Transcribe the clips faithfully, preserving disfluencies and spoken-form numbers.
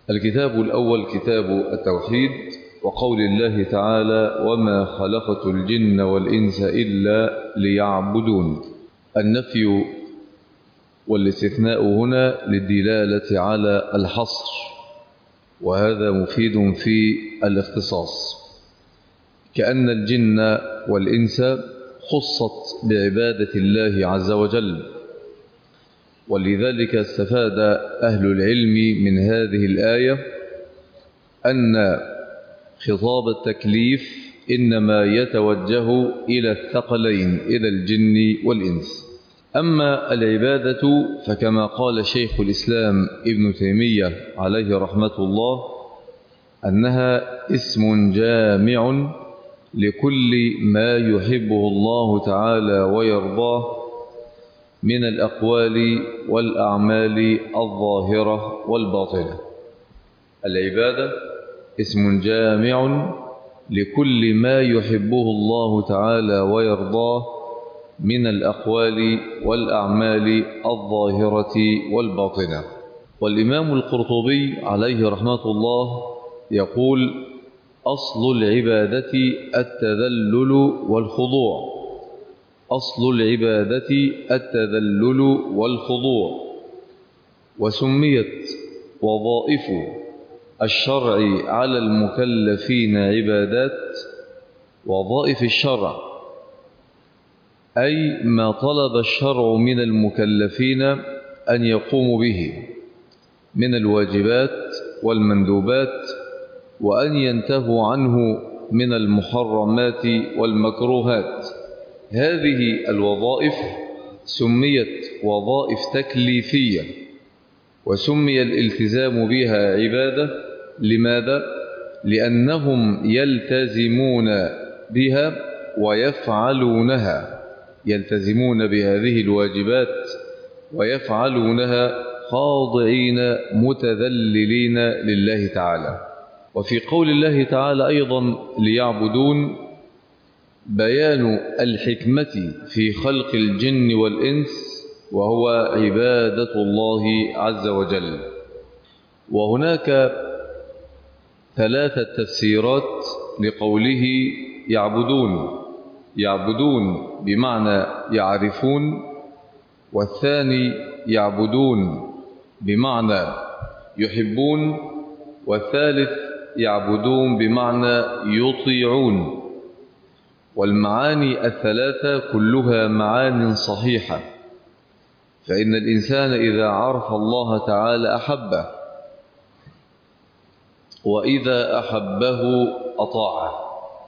الكتاب الأول كتاب التوحيد، وقول الله تعالى: وما خلقت الجن والإنس إلا ليعبدون. النفي والاستثناء هنا للدلالة على الحصر، وهذا مفيد في الاختصاص، كأن الجن والإنس خصت بعبادة الله عز وجل. ولذلك استفاد أهل العلم من هذه الآية أن خطاب التكليف إنما يتوجه إلى الثقلين، إلى الجن والإنس. أما العبادة فكما قال شيخ الإسلام ابن تيمية عليه رحمة الله أنها اسم جامع لكل ما يحبه الله تعالى ويرضاه من الأقوال والأعمال الظاهرة والباطنة. العبادة اسم جامع لكل ما يحبه الله تعالى ويرضاه من الأقوال والأعمال الظاهرة والباطنة. والإمام القرطبي عليه رحمة الله يقول: أصل العبادة التذلل والخضوع. أصل العبادة التذلل والخضوع. وسميت وظائف الشرع على المكلفين عبادات. وظائف الشرع أي ما طلب الشرع من المكلفين أن يقوموا به من الواجبات والمندوبات، وأن ينتهوا عنه من المحرمات والمكروهات. هذه الوظائف سميت وظائف تكليفية، وسمي الالتزام بها عبادة. لماذا؟ لأنهم يلتزمون بها ويفعلونها، يلتزمون بهذه الواجبات ويفعلونها خاضعين متذللين لله تعالى. وفي قول الله تعالى أيضا: ليعبدون، بيان الحكمة في خلق الجن والإنس، وهو عبادة الله عز وجل. وهناك ثلاثة تفسيرات لقوله يعبدون. يعبدون بمعنى يعرفون، والثاني يعبدون بمعنى يحبون، والثالث يعبدون بمعنى يطيعون. والمعاني الثلاثة كلها معان صحيحة، فإن الإنسان إذا عرف الله تعالى أحبه، وإذا أحبه أطاعه.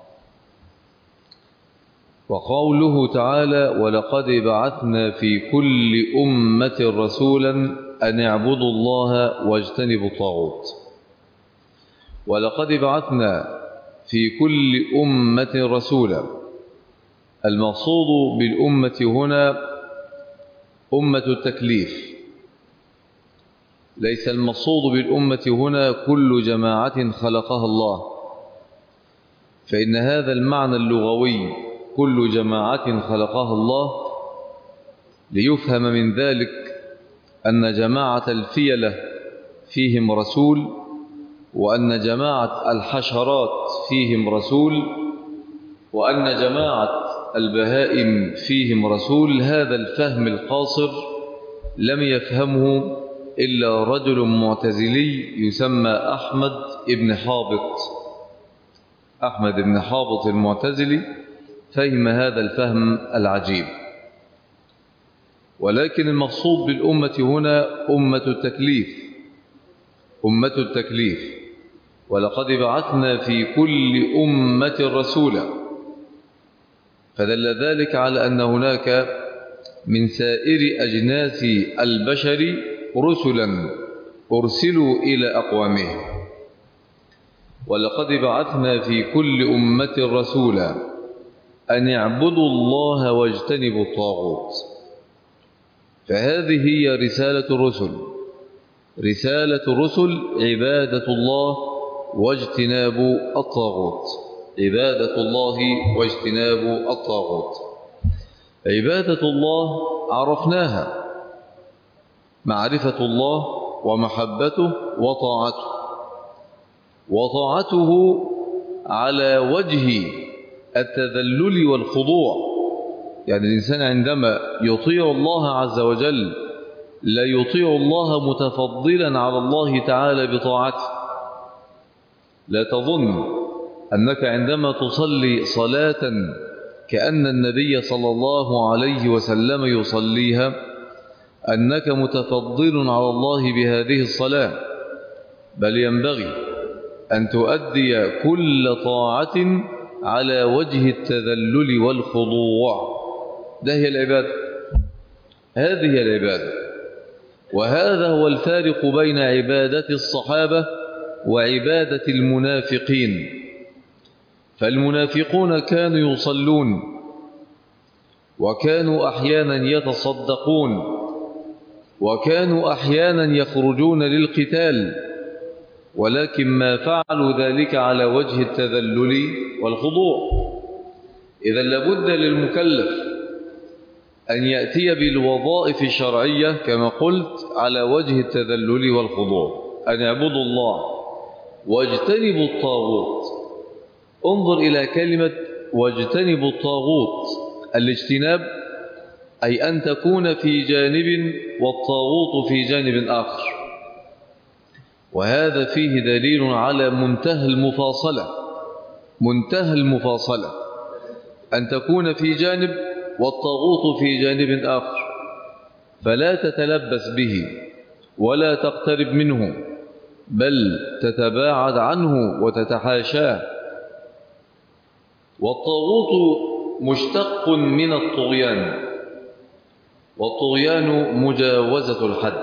وقوله تعالى: ولقد بعثنا في كل أمة رسولا أن اعبدوا الله واجتنبوا الطاغوت. ولقد بعثنا في كل أمة رسولا. المقصود بالأمة هنا أمة التكليف، ليس المقصود بالأمة هنا كل جماعة خلقها الله، فإن هذا المعنى اللغوي كل جماعة خلقها الله ليفهم من ذلك أن جماعة الفيلة فيهم رسول، وأن جماعة الحشرات فيهم رسول، وأن جماعة البهائم فيهم رسول. هذا الفهم القاصر لم يفهمه إلا رجل معتزلي يسمى أحمد بن حابط. أحمد بن حابط المعتزلي فهم هذا الفهم العجيب. ولكن المقصود بالأمة هنا أمة التكليف، أمة التكليف. ولقد بعثنا في كل أمة رسولا، فدل ذلك على أن هناك من سائر أجناس البشر رسلا أرسلوا إلى أقوامهم. ولقد بعثنا في كل أمة رسولا أن اعبدوا الله واجتنبوا الطاغوت. فهذه هي رسالة الرسل. رسالة الرسل عبادة الله واجتناب الطاغوت. عبادة الله واجتناب الطاغوت. عبادة الله عرفناها، معرفة الله ومحبته وطاعته. وطاعته على وجه التذلل والخضوع. يعني الإنسان عندما يطيع الله عز وجل لا يطيع الله متفضلا على الله تعالى بطاعته. لا تظن أنك عندما تصلي صلاة كأن النبي صلى الله عليه وسلم يصليها أنك متفضل على الله بهذه الصلاة، بل ينبغي أن تؤدي كل طاعة على وجه التذلل والخضوع. ده هي العبادة، هذه هي العبادة. وهذا هو الفارق بين عبادة الصحابة وعبادة المنافقين. فالمنافقون كانوا يصلون وكانوا أحيانا يتصدقون وكانوا أحيانا يخرجون للقتال، ولكن ما فعلوا ذلك على وجه التذلل والخضوع. إذا لابد للمكلف أن يأتي بالوظائف الشرعية كما قلت على وجه التذلل والخضوع، أن يعبدوا الله واجتنبوا الطاغوت. انظر إلى كلمة واجتنبوا الطاغوت. الاجتناب أي أن تكون في جانب والطاغوت في جانب آخر، وهذا فيه دليل على منتهى المفاصلة. منتهى المفاصلة أن تكون في جانب والطاغوت في جانب آخر، فلا تتلبس به ولا تقترب منه، بل تتباعد عنه وتتحاشاه. والطاغوت مشتق من الطغيان، والطغيان مجاوزة الحد،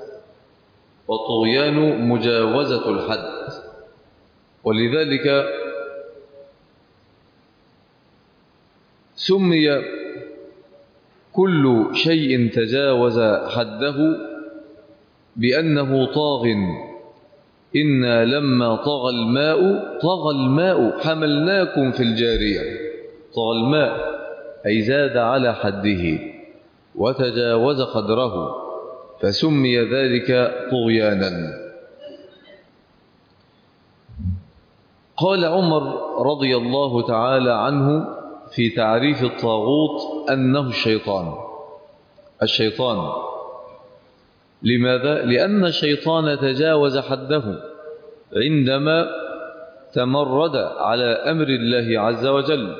والطغيان مجاوزة الحد. ولذلك سمي كل شيء تجاوز حده بأنه طاغ. إنا لما طغى الماء طغى الماء حملناكم في الجارية. طغى الماء أي زاد على حده وتجاوز قدره، فسمي ذلك طغيانا. قال عمر رضي الله تعالى عنه في تعريف الطاغوت أنه الشيطان. الشيطان لماذا؟ لأن الشيطان تجاوز حده عندما تمرد على أمر الله عز وجل.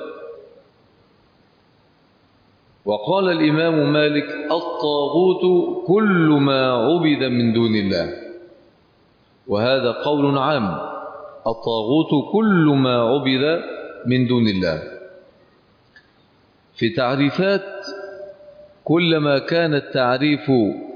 وقال الإمام مالك الطاغوت كل ما عبد من دون الله، وهذا قول عام. الطاغوت كل ما عبد من دون الله. في تعريفات كلما كان التعريف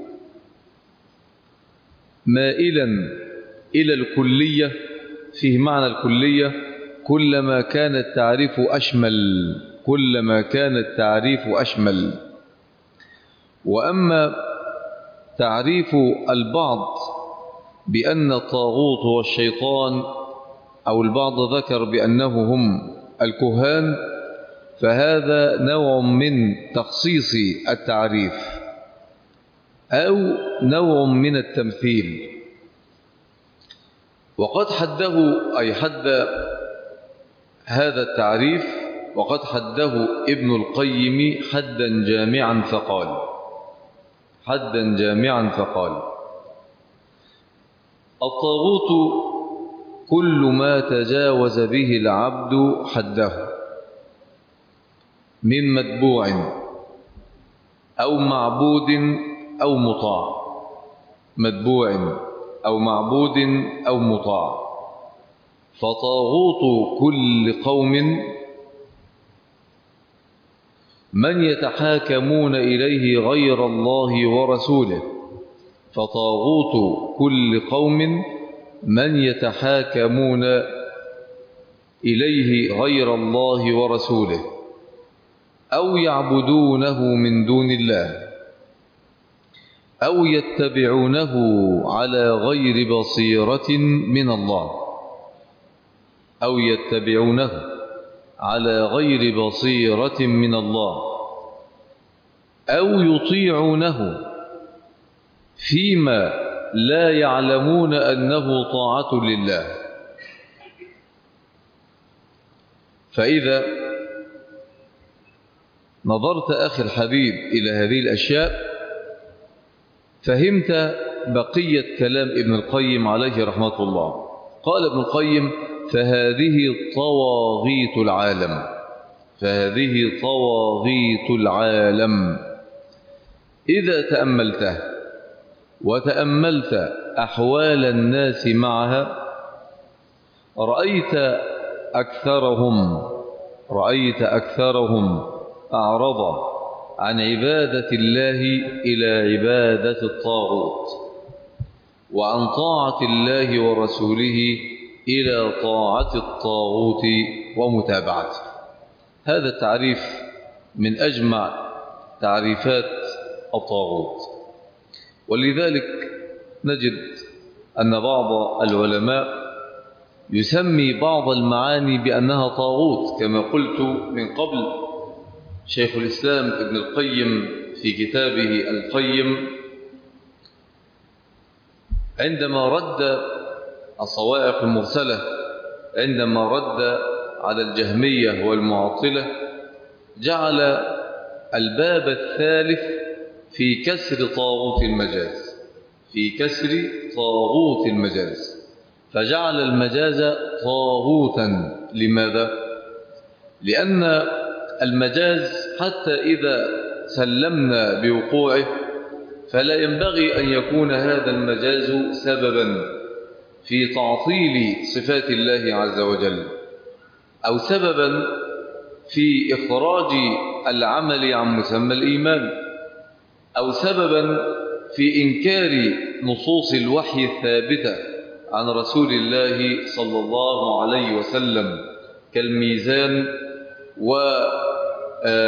مائلا إلى الكلية، فيه معنى الكلية، كلما كان التعريف أشمل، كلما كان التعريف أشمل. وأما تعريف البعض بأن الطاغوت هو الشيطان، أو البعض ذكر بأنه هم الكهان، فهذا نوع من تخصيص التعريف أو نوع من التمثيل. وقد حده أي حد هذا التعريف، وقد حده ابن القيم حدا جامعا فقال حدا جامعا فقال الطاغوت كل ما تجاوز به العبد حده من متبوع أو معبود أو مطاع. متبوع أو معبود أو مطاع. فطاغوت كل قوم من يتحاكمون إليه غير الله ورسوله. فطاغوت كل قوم من يتحاكمون إليه غير الله ورسوله أو يعبدونه من دون الله أو يتبعونه على غير بصيرة من الله أو يتبعونه على غير بصيرة من الله أو يطيعونه فيما لا يعلمون أنه طاعة لله. فإذا نظرت أخي الحبيب إلى هذه الأشياء فهمت بقية كلام ابن القيم عليه رحمة الله. قال ابن القيم: فهذه طواغيت العالم، فهذه طواغيت العالم إذا تأملته وتأملت أحوال الناس معها رأيت أكثرهم رأيت أكثرهم أعرض عن عبادة الله إلى عبادة الطاغوت، وعن طاعة الله ورسوله إلى طاعة الطاغوت ومتابعته. هذا التعريف من أجمع تعريفات الطاغوت. ولذلك نجد أن بعض العلماء يسمي بعض المعاني بأنها طاغوت، كما قلت من قبل شيخ الإسلام ابن القيم في كتابه القيم عندما رد الصواعق المرسلة، عندما رد على الجهمية والمعطلة، جعل الباب الثالث في كسر طاغوت المجاز، في كسر طاغوت المجاز، فجعل المجاز طاغوتا. لماذا؟ لأن المجاز حتى إذا سلمنا بوقوعه فلا ينبغي أن يكون هذا المجاز سببا في تعطيل صفات الله عز وجل، أو سببا في إخراج العمل عن مسمى الإيمان، أو سببا في إنكار نصوص الوحي الثابتة عن رسول الله صلى الله عليه وسلم كالميزان وإتيان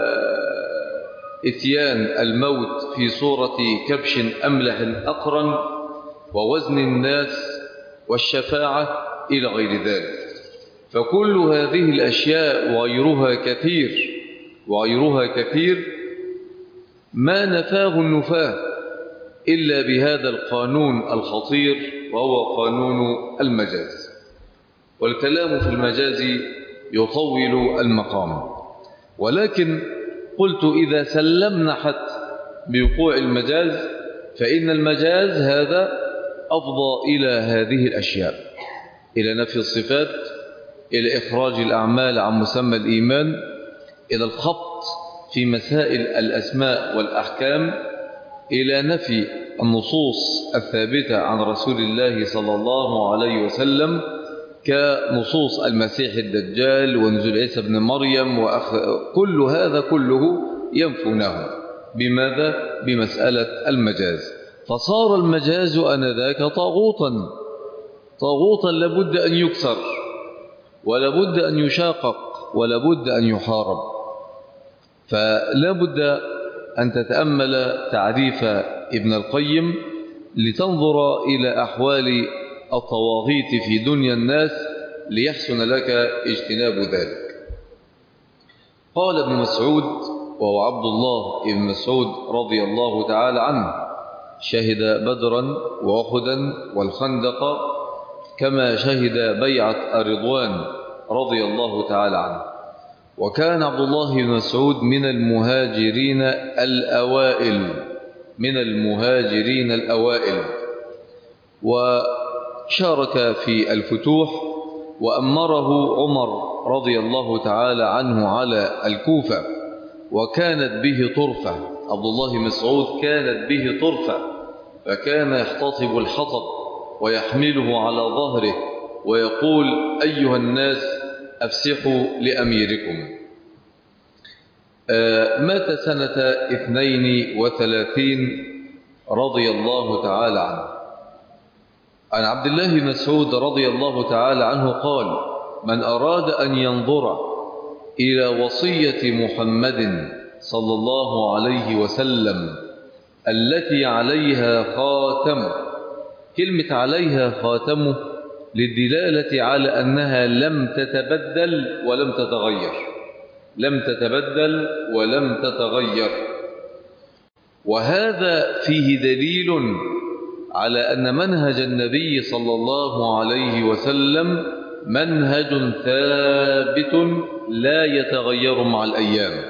الموت في صورة كبش أملح أقرن ووزن الناس والشفاعة إلى غير ذلك. فكل هذه الأشياء وغيرها كثير وغيرها كثير ما نفاه النفاه إلا بهذا القانون الخطير، وهو قانون المجاز. والكلام في المجاز يطول المقام، ولكن قلت إذا سلمنا حتى بوقوع المجاز فإن المجاز هذا أفضى إلى هذه الأشياء، إلى نفي الصفات، إلى إخراج الأعمال عن مسمى الإيمان، إلى الخبط في مسائل الأسماء والأحكام، إلى نفي النصوص الثابتة عن رسول الله صلى الله عليه وسلم كنصوص المسيح الدجال ونزول عيسى بن مريم وأخ... كل هذا كله ينفونه. بماذا؟ بمسألة المجاز. فصار المجاز آنذاك طاغوتا، طاغوتا لابد أن يكسر، ولابد أن يشاقق، ولابد أن يحارب. فلابد أن تتأمل تعريف ابن القيم لتنظر إلى أحوال الطواغيت في دنيا الناس ليحسن لك اجتناب ذلك. قال ابن مسعود، وهو عبد الله ابن مسعود رضي الله تعالى عنه: شهد بدرا وأحدا والخندق كما شهد بيعة الرضوان رضي الله تعالى عنه. وكان عبد الله بن مسعود من المهاجرين الأوائل، من المهاجرين الأوائل، وشارك في الفتوح، وأمره عمر رضي الله تعالى عنه على الكوفة، وكانت به طرفة. عبد الله بن مسعود كانت به طرفة، فكان يحتطب الحطب ويحمله على ظهره ويقول: أيها الناس أفسحوا لأميركم. آه مات سنة اثنين وثلاثين رضي الله تعالى عنه. عن عبد الله بن مسعود رضي الله تعالى عنه قال: من أراد أن ينظر إلى وصية محمد صلى الله عليه وسلم التي عليها خاتم، كلمة عليها خاتمه للدلالة على أنها لم تتبدل ولم تتغير، لم تتبدل ولم تتغير. وهذا فيه دليل على أن منهج النبي صلى الله عليه وسلم منهج ثابت لا يتغير مع الأيام.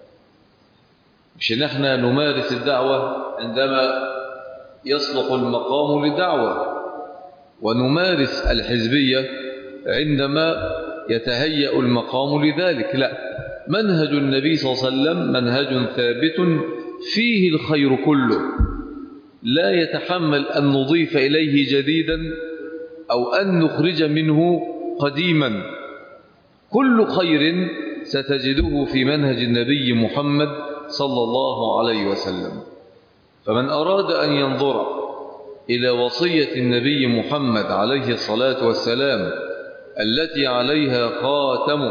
مش إن احنا نمارس الدعوة عندما يصلح المقام للدعوة، ونمارس الحزبية عندما يتهيأ المقام لذلك. لا، منهج النبي صلى الله عليه وسلم منهج ثابت فيه الخير كله، لا يتحمل أن نضيف إليه جديدا أو أن نخرج منه قديما. كل خير ستجده في منهج النبي محمد صلى الله عليه وسلم. فمن أراد أن ينظر إلى وصية النبي محمد عليه الصلاة والسلام التي عليها خاتمه،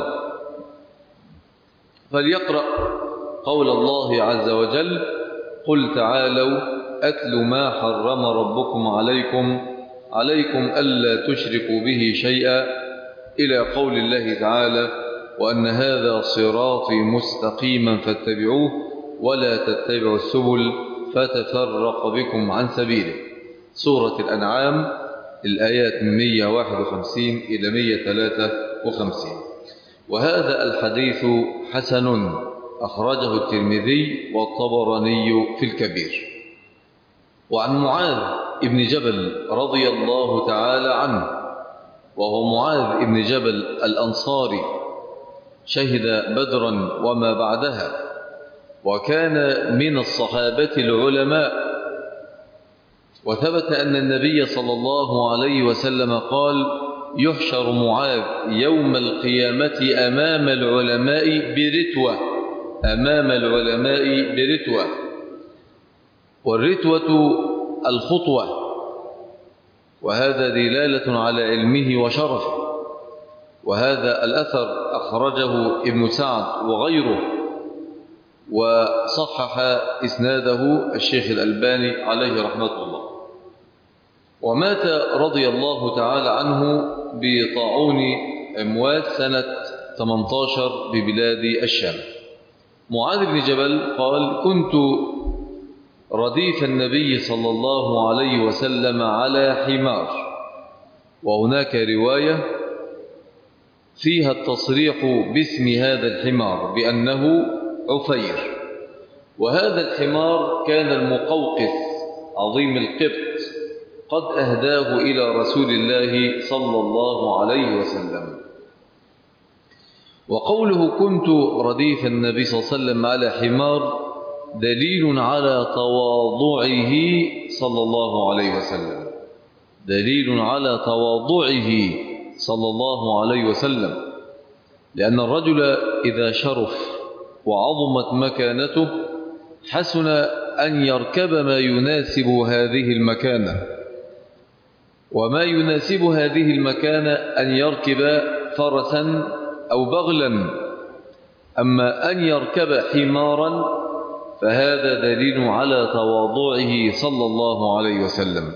فليقرأ قول الله عز وجل: قل تعالوا أتل ما حرم ربكم عليكم عليكم ألا تشركوا به شيئا، إلى قول الله تعالى: وأن هذا صراطي مستقيما فاتبعوه ولا تتبعوا السبل فتفرق بكم عن سبيله. سورة الأنعام، الآيات من مئة وواحد وخمسين إلى مئة وثلاثة وخمسين. وهذا الحديث حسن، أخرجه الترمذي والطبراني في الكبير. وعن معاذ ابن جبل رضي الله تعالى عنه، وهو معاذ ابن جبل الأنصاري، شهد بدرا وما بعدها، وكان من الصحابة العلماء. وثبت أن النبي صلى الله عليه وسلم قال: يحشر معاذ يوم القيامة أمام العلماء برتوة أمام العلماء برتوة والرتوة الخطوة، وهذا دلالة على علمه وشرفه. وهذا الأثر أخرجه ابن سعد وغيره، وصحح إسناده الشيخ الألباني عليه رحمة الله. ومات رضي الله تعالى عنه بطاعون أمواس سنة ثمانية عشر ببلاد الشام. معاذ بن جبل قال: كنت رديف النبي صلى الله عليه وسلم على حمار. وهناك رواية فيها التصريح باسم هذا الحمار بأنه عفير. وهذا الحمار كان المقوقس عظيم القبط قد أهداه إلى رسول الله صلى الله عليه وسلم. وقوله كنت رديف النبي صلى الله عليه وسلم على حمار دليل على تواضعه صلى الله عليه وسلم، دليل على تواضعه صلى الله عليه وسلم، لأن الرجل إذا شرف وعظمت مكانته حسن أن يركب ما يناسب هذه المكانة. وما يناسب هذه المكانة أن يركب فرسا أو بغلا، أما أن يركب حمارا فهذا دليل على تواضعه صلى الله عليه وسلم.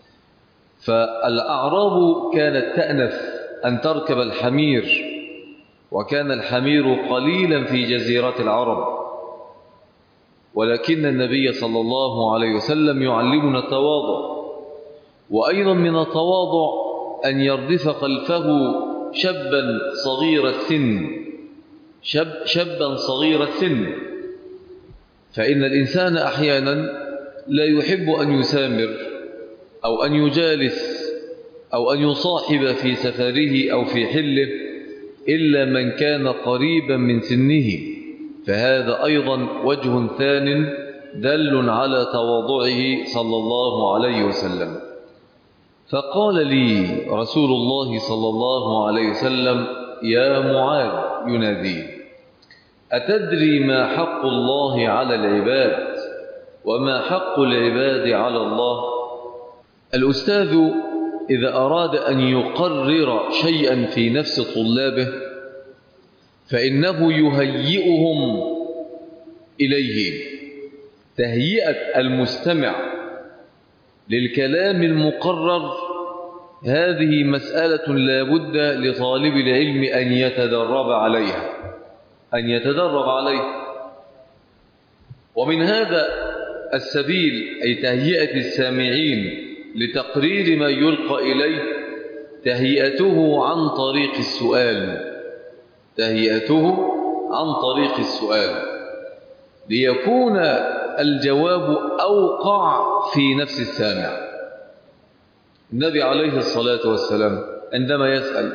فالأعراب كانت تأنف أن تركب الحمير، وكان الحمير قليلا في جزيرة العرب، ولكن النبي صلى الله عليه وسلم يعلمنا التواضع. وأيضا من التواضع أن يردف خلفه شابا صغير السن شاب شابا صغير السن فإن الإنسان أحيانا لا يحب أن يسامر أو أن يجالس أو أن يصاحب في سفره أو في حله إلا من كان قريبا من سنه، فهذا أيضا وجه ثان دل على تواضعه صلى الله عليه وسلم. فقال لي رسول الله صلى الله عليه وسلم: يا معاذ، ينادي: أتدري ما حق الله على العباد وما حق العباد على الله؟ الأستاذ إذا أراد أن يقرر شيئا في نفس طلابه فإنه يهيئهم إليه تهيئة المستمع للكلام المقرر. هذه مسألة لا بد لطالب العلم أن يتدرب عليها أن يتدرب عليها ومن هذا السبيل، أي تهيئة السامعين لتقرير ما يلقى إليه، تهيئته عن طريق السؤال تهيئته عن طريق السؤال ليكون الجواب أوقع في نفس السامع. النبي عليه الصلاة والسلام عندما يسأل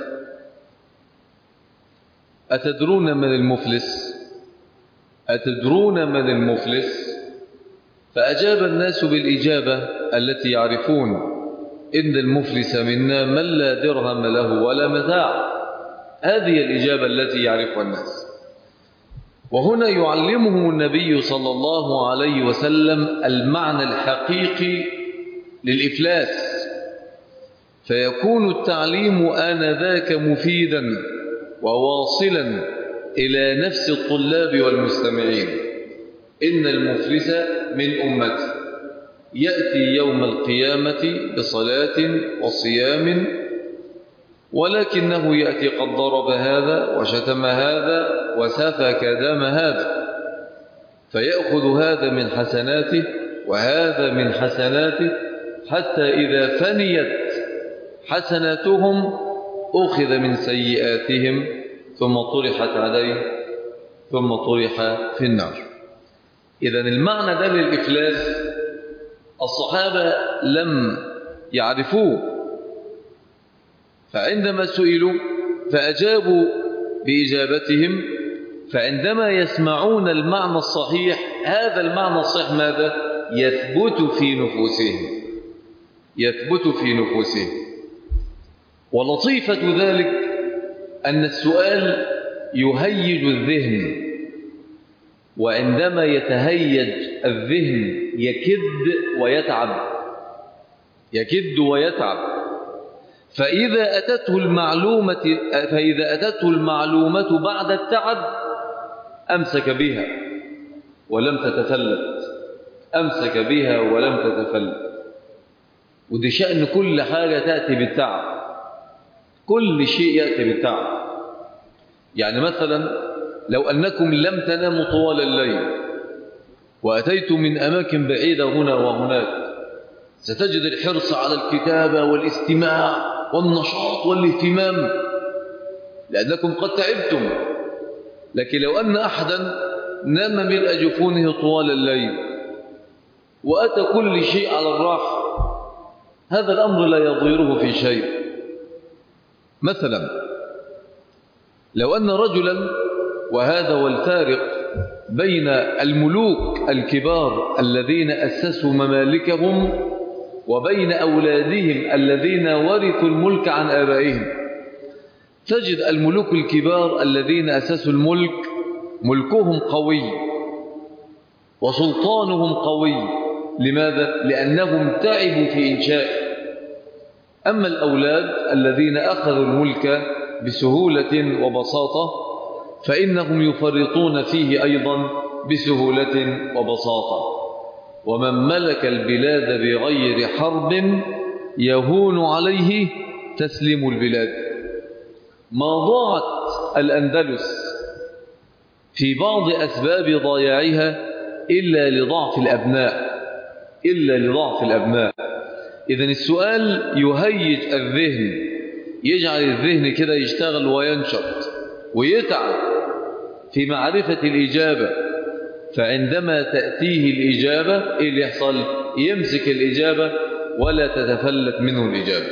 أتدرون من المفلس أتدرون من المفلس فأجاب الناس بالإجابة التي يعرفون إن المفلس منا من لا درهم له ولا متاع. هذه الإجابة التي يعرفها الناس. وهنا يعلمه النبي صلى الله عليه وسلم المعنى الحقيقي للإفلاس، فيكون التعليم آنذاك مفيدا وواصلا إلى نفس الطلاب والمستمعين. إن المفلس من أمتي يأتي يوم القيامة بصلاة وصيام ولكنه يأتي قد ضرب هذا وشتم هذا وسفك دم هذا، فيأخذ هذا من حسناته وهذا من حسناته حتى إذا فنيت حسناتهم أخذ من سيئاتهم ثم طرحت عليه ثم طرح في النار. إذن المعنى ده للإفلاس الصحابة لم يعرفوه، فعندما سئلوا فأجابوا بإجابتهم. فعندما يسمعون المعنى الصحيح، هذا المعنى الصحيح ماذا؟ يثبت في نفوسهم يثبت في نفوسهم ولطيفة ذلك أن السؤال يهيج الذهن، وعندما يتهيج الذهن يكد ويتعب يكد ويتعب فإذا أتته المعلومة فإذا أتته المعلومة بعد التعب أمسك بها ولم تتفلت أمسك بها ولم تتفلت. ودي شأن كل حاجة تأتي بالتعب، كل شيء يأتي بالتعب. يعني مثلا لو أنكم لم تناموا طوال الليل وأتيتم من أماكن بعيدة هنا وهناك، ستجد الحرص على الكتابة والاستماع والنشاط والاهتمام لأنكم قد تعبتم. لكن لو أن أحدا نام ملء جفونه طوال الليل وأتى كل شيء على الراحة، هذا الأمر لا يضيره في شيء. مثلا لو أن رجلا، وهذا هو الفارق بين الملوك الكبار الذين أسسوا ممالكهم وبين أولادهم الذين ورثوا الملك عن آبائهم، تجد الملوك الكبار الذين أسسوا الملك ملكهم قوي وسلطانهم قوي. لماذا؟ لأنهم تعبوا في إنشائه. أما الأولاد الذين أخذوا الملك بسهولة وبساطة فإنهم يفرطون فيه أيضا بسهولة وبساطة. ومن ملك البلاد بغير حرب يهون عليه تسليم البلاد. ما ضاعت الأندلس في بعض أسباب ضياعها إلا لضعف الأبناء إلا لضعف الأبناء. إذن السؤال يهيج الذهن، يجعل الذهن كده يشتغل وينشط ويتعب في معرفة الإجابة. فعندما تأتيه الإجابة إيه اللي يحصل؟ يمسك الإجابة ولا تتفلت منه الإجابة.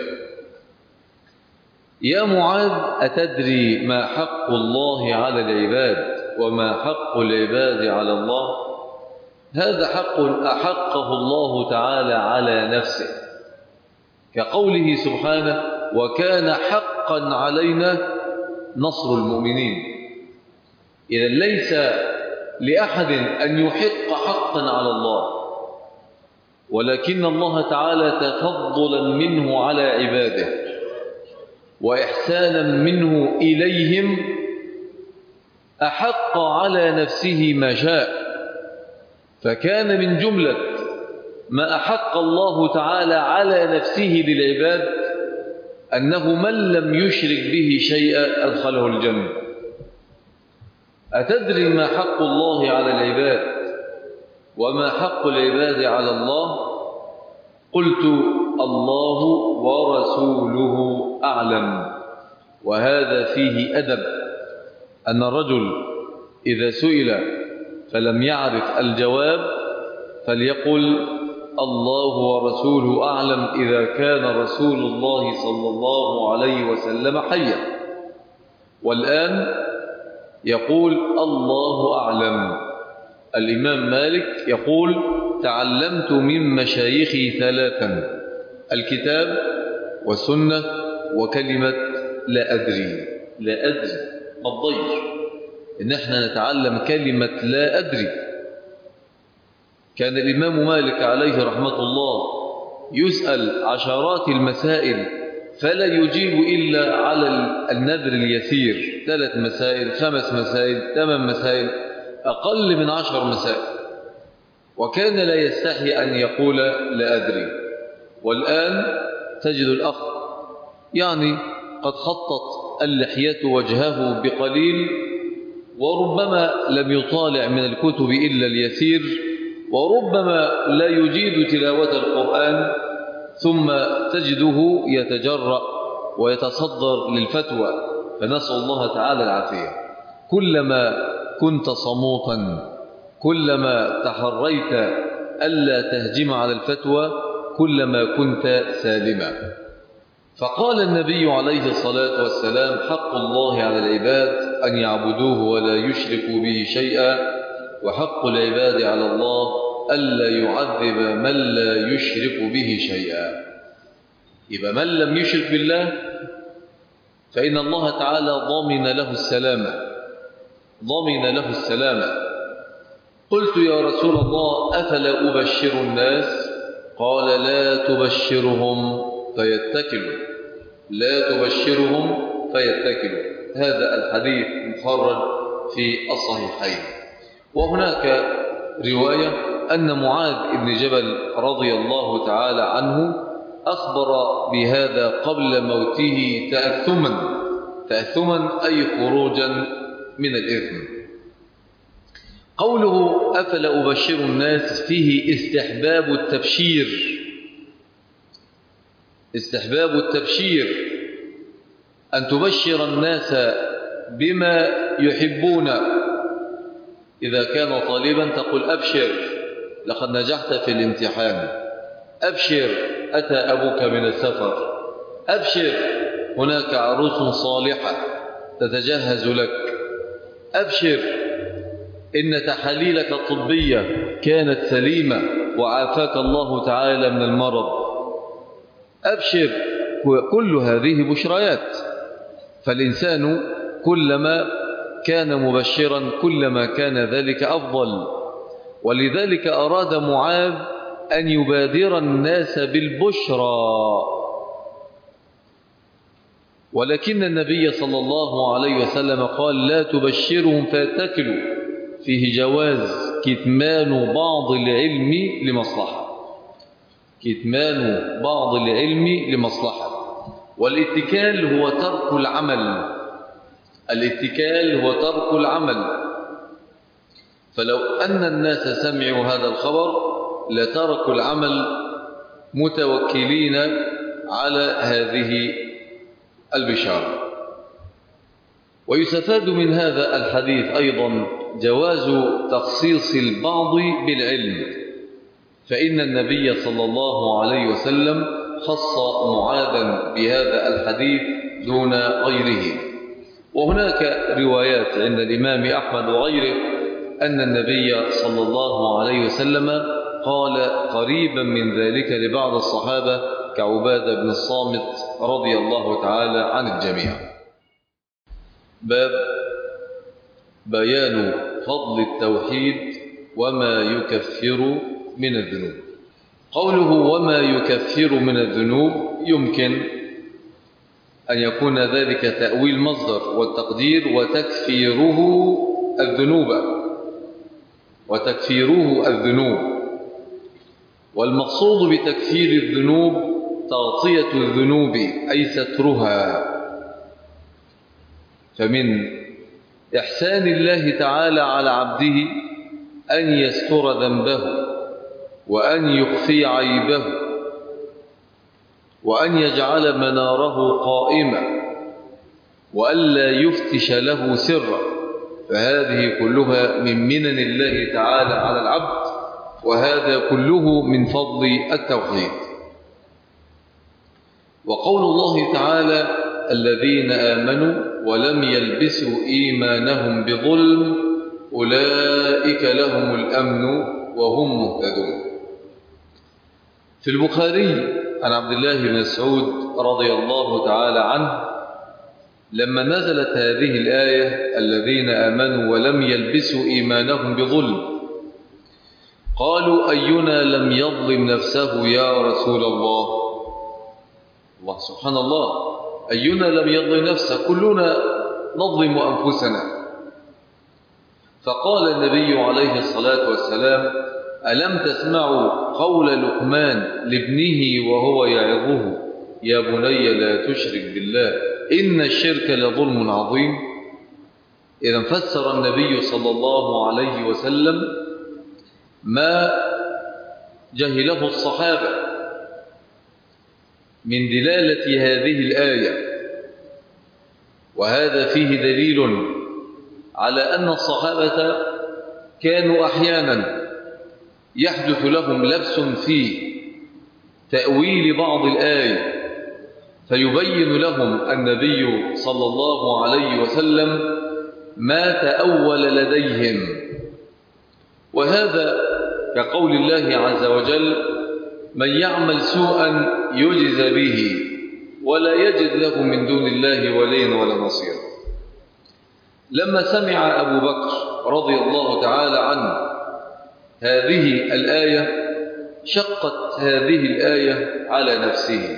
يا معاذ أتدري ما حق الله على العباد وما حق العباد على الله؟ هذا حق أحقه الله تعالى على نفسه، كقوله سبحانه: وكان حقا علينا نصر المؤمنين. إذا ليس لأحد أن يحق حقا على الله، ولكن الله تعالى تفضلا منه على عباده وإحسانا منه إليهم أحق على نفسه ما شاء. فكان من جملة ما أحق الله تعالى على نفسه للعباد أنه من لم يشرك به شيئا أدخله الجنة. أتدري ما حق الله على العباد وما حق العباد على الله؟ قلت: الله ورسوله أعلم. وهذا فيه أدب، أن الرجل إذا سئل فلم يعرف الجواب فليقل الله ورسوله أعلم، إذا كان رسول الله صلى الله عليه وسلم حيا. والآن يقول الله أعلم. الإمام مالك يقول تعلمت من مشايخي ثلاثا: الكتاب والسنة وكلمة لا أدري. لا أدري ما تضيع إن احنا نتعلم كلمة لا أدري. كان الإمام مالك عليه رحمة الله يسأل عشرات المسائل فلا يجيب إلا على النذر اليسير، ثلاث مسائل، خمس مسائل، ثمان مسائل، أقل من عشر مسائل، وكان لا يستحي أن يقول لا أدري. والآن تجد الأخ يعني قد خطت اللحية وجهه بقليل، وربما لم يطالع من الكتب إلا اليسير، وربما لا يجيد تلاوة القرآن، ثم تجده يتجرأ ويتصدر للفتوى، فنسأل الله تعالى العافية. كلما كنت صموتا، كلما تحريت ألا تهجم على الفتوى، كلما كنت سالما. فقال النبي عليه الصلاة والسلام: حق الله على العباد أن يعبدوه ولا يشركوا به شيئا، وحق العباد على الله ألا يعذب من لا يشرك به شيئا. يبقى من لم يشرك بالله فإن الله تعالى ضمن له السلامة، ضمن له السلامة. قلت يا رسول الله أفلا أبشر الناس؟ قال لا تبشرهم فيتكلوا، لا تبشرهم فيتكلوا. هذا الحديث مخرج في الصحيحين. وهناك رواية أن معاذ بن جبل رضي الله تعالى عنه أخبر بهذا قبل موته تأثما، تأثما أي خروجا من الإثم. قوله أفلا أبشر الناس فيه استحباب التبشير، استحباب التبشير، أن تبشر الناس بما يحبون. إذا كان طالبا تقول أبشر لقد نجحت في الامتحان، أبشر أتى أبوك من السفر، أبشر هناك عروس صالحة تتجهز لك، أبشر إن تحاليلك الطبية كانت سليمة وعافاك الله تعالى من المرض، أبشر. كل هذه بشريات. فالإنسان كلما كان مبشرا كلما كان ذلك أفضل. ولذلك أراد معاذ أن يبادر الناس بالبشرى، ولكن النبي صلى الله عليه وسلم قال لا تبشرهم فيتكلوا، فيه جواز كتمان بعض العلم لمصلحة، كتمان بعض العلم لمصلحة. والاتكال هو ترك العمل، الاتكال هو ترك العمل. فلو أن الناس سمعوا هذا الخبر لتركوا العمل متوكلين على هذه البشارة. ويستفاد من هذا الحديث أيضا جواز تخصيص البعض بالعلم، فإن النبي صلى الله عليه وسلم خص معاذا بهذا الحديث دون غيره. وهناك روايات عند الإمام أحمد وغيره أن النبي صلى الله عليه وسلم قال قريبا من ذلك لبعض الصحابة كعبادة بن الصامت رضي الله تعالى عن الجميع. باب بيان فضل التوحيد وما يكفر من الذنوب. قوله وما يكفر من الذنوب يمكن أن يكون ذلك تأويل مصدر، والتقدير وتكفيره الذنوب، وتكفيره الذنوب. والمقصود بتكفير الذنوب تغطية الذنوب أي سترها. فمن إحسان الله تعالى على عبده أن يستر ذنبه وأن يخفي عيبه. وأن يجعل مناره قائما وألا يفتش له سرا، فهذه كلها من منن الله تعالى على العبد، وهذا كله من فضل التوحيد. وقول الله تعالى: الذين آمنوا ولم يلبسوا إيمانهم بظلم أولئك لهم الأمن وهم مهتدون. في البخاري عن عبد الله بن مسعود رضي الله تعالى عنه لما نزلت هذه الآية: الذين آمنوا ولم يلبسوا إيمانهم بظلم، قالوا: أينا لم يظلم نفسه يا رسول الله؟ الله سبحان الله، أينا لم يظلم نفسه؟ كلنا نظلم أنفسنا. فقال النبي عليه الصلاة والسلام: ألم تسمعوا قول لقمان لابنه وهو يعظه: يا بني لا تشرك بالله إن الشرك لظلم عظيم؟ إذا فسر النبي صلى الله عليه وسلم ما جهله الصحابة من دلالة هذه الآية، وهذا فيه دليل على أن الصحابة كانوا أحيانا يحدث لهم لبس في تأويل بعض الآية، فيبين لهم النبي صلى الله عليه وسلم ما تأول لديهم، وهذا كقول الله عز وجل: من يعمل سوءا يجز به ولا يجد له من دون الله وليا ولا نصيرا. لما سمع أبو بكر رضي الله تعالى عنه هذه الآية شقت هذه الآية على نفسه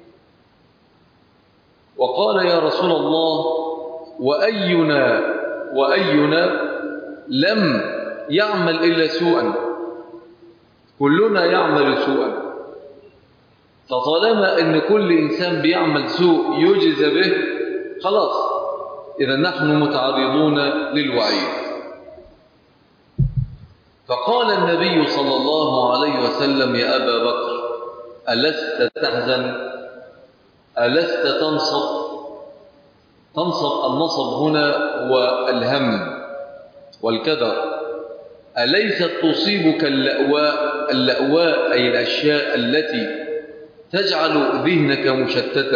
وقال: يا رسول الله، وأينا وأينا لم يعمل إلا سوءا؟ كلنا يعمل سوءا، فطالما أن كل إنسان بيعمل سوء يجز به خلاص، إذا نحن متعرضون للوعيد. فقال النبي صلى الله عليه وسلم: يا أبا بكر، ألست تحزن؟ ألست تنصب؟ تنصب، النصب هنا هو الهم والكدر. أليست تصيبك اللأواء؟ اللأواء أي الأشياء التي تجعل ذهنك مشتتا،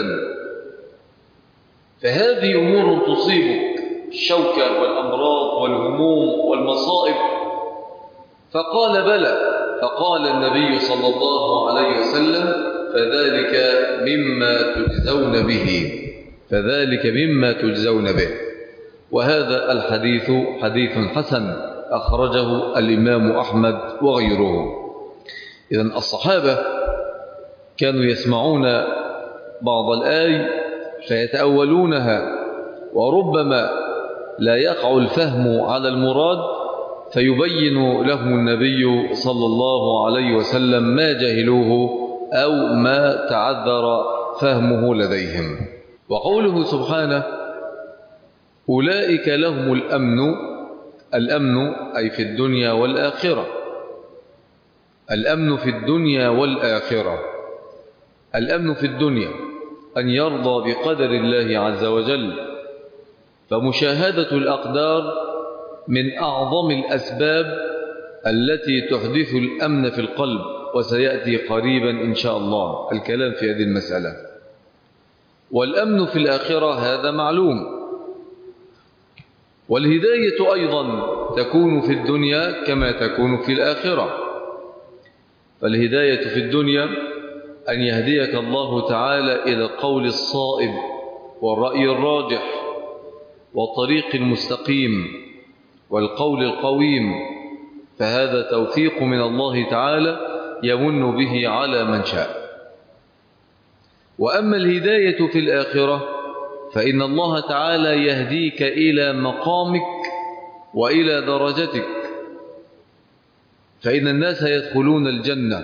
فهذه أمور تصيبك، الشوكة والأمراض والهموم والمصائب. فقال: بلى. فقال النبي صلى الله عليه وسلم: فذلك مما تجزون به، فذلك مما تجزون به. وهذا الحديث حديث حسن أخرجه الإمام أحمد وغيره. إذن الصحابة كانوا يسمعون بعض الآي فيتأولونها، وربما لا يقع الفهم على المراد، فيبين لهم النبي صلى الله عليه وسلم ما جهلوه أو ما تعذر فهمه لديهم. وقوله سبحانه: أولئك لهم الأمن، الأمن أي في الدنيا والآخرة، الأمن في الدنيا والآخرة. الأمن في الدنيا أن يرضى بقدر الله عز وجل، فمشاهدة الأقدار من أعظم الأسباب التي تحدث الأمن في القلب، وسيأتي قريبا إن شاء الله الكلام في هذه المسألة. والأمن في الآخرة هذا معلوم. والهداية أيضا تكون في الدنيا كما تكون في الآخرة. فالهداية في الدنيا أن يهديك الله تعالى إلى القول الصائب والرأي الراجح والطريق المستقيم والقول القويم، فهذا توفيق من الله تعالى يمن به على من شاء. وأما الهداية في الآخرة فإن الله تعالى يهديك إلى مقامك وإلى درجتك، فإن الناس يدخلون الجنة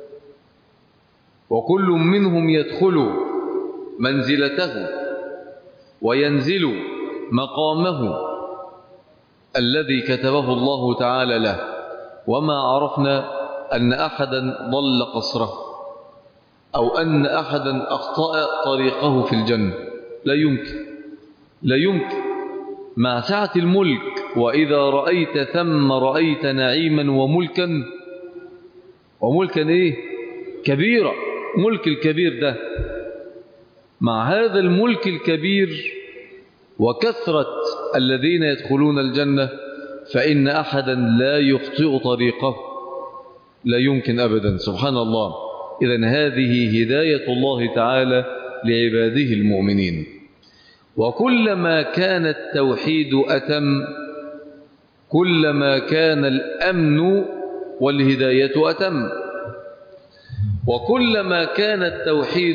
وكل منهم يدخل منزلته وينزل مقامه الذي كتبه الله تعالى له، وما عرفنا أن أحدا ضل قصره. أو أن أحدا أخطأ طريقه في الجنة، لا يمكن، لا يمكن. مع سعة الملك، وإذا رأيت ثم رأيت نعيما وملكا، وملكا إيه؟ كبيرا. ملك الكبير ده، مع هذا الملك الكبير وكثرة الذين يدخلون الجنة، فإن أحدا لا يخطئ طريقه، لا يمكن أبدا. سبحان الله. إذن هذه هداية الله تعالى لعباده المؤمنين. وكلما كان التوحيد أتم، كلما كان الأمن والهداية أتم. وكلما كان التوحيد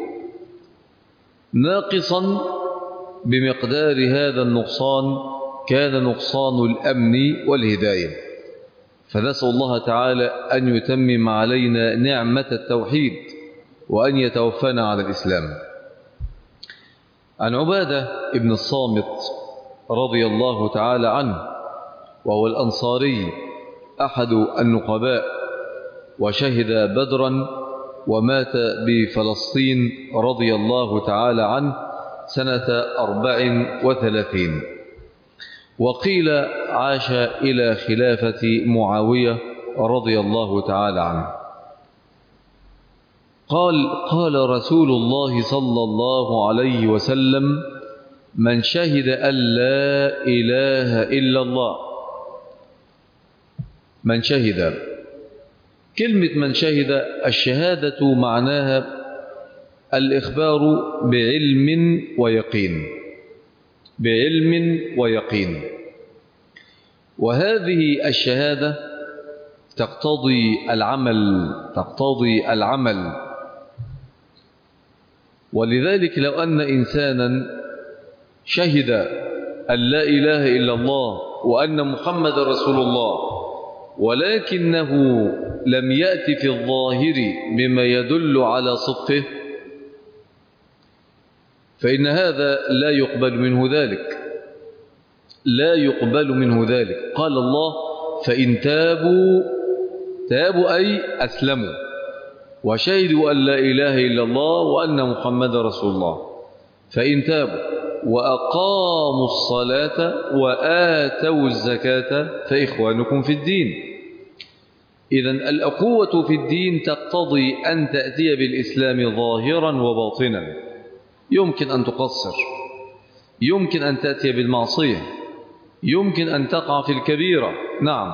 ناقصا بمقدار هذا النقصان، كان نقصان الأمن والهداية. فنسأل الله تعالى أن يتمم علينا نعمة التوحيد، وأن يتوفانا على الإسلام. عن عبادة ابن الصامت رضي الله تعالى عنه، وهو الأنصاري أحد النقباء، وشهد بدرا ومات بفلسطين رضي الله تعالى عنه سنة أربع وثلاثين، وقيل عاش إلى خلافة معاوية رضي الله تعالى عنه. قال قال رسول الله صلى الله عليه وسلم: من شهد أن لا إله إلا الله، من شهد، كلمة من شهد، الشهادة معناها الإخبار بعلم ويقين، بعلم ويقين. وهذه الشهادة تقتضي العمل، تقتضي العمل. ولذلك لو أن إنسانا شهد أن لا إله إلا الله وأن محمد رسول الله، ولكنه لم يأتي في الظاهر بما يدل على صدقه، فإن هذا لا يقبل منه ذلك، لا يقبل منه ذلك. قال الله: فإن تابوا، تابوا أي أسلموا، وشهدوا أن لا إله إلا الله وأن محمد رسول الله، فإن تابوا وأقاموا الصلاة وآتوا الزكاة فإخوانكم في الدين. إذن الأخوة في الدين تقتضي أن تأتي بالإسلام ظاهرا وباطنا. يمكن أن تقصر، يمكن أن تأتي بالمعصية، يمكن أن تقع في الكبيرة، نعم،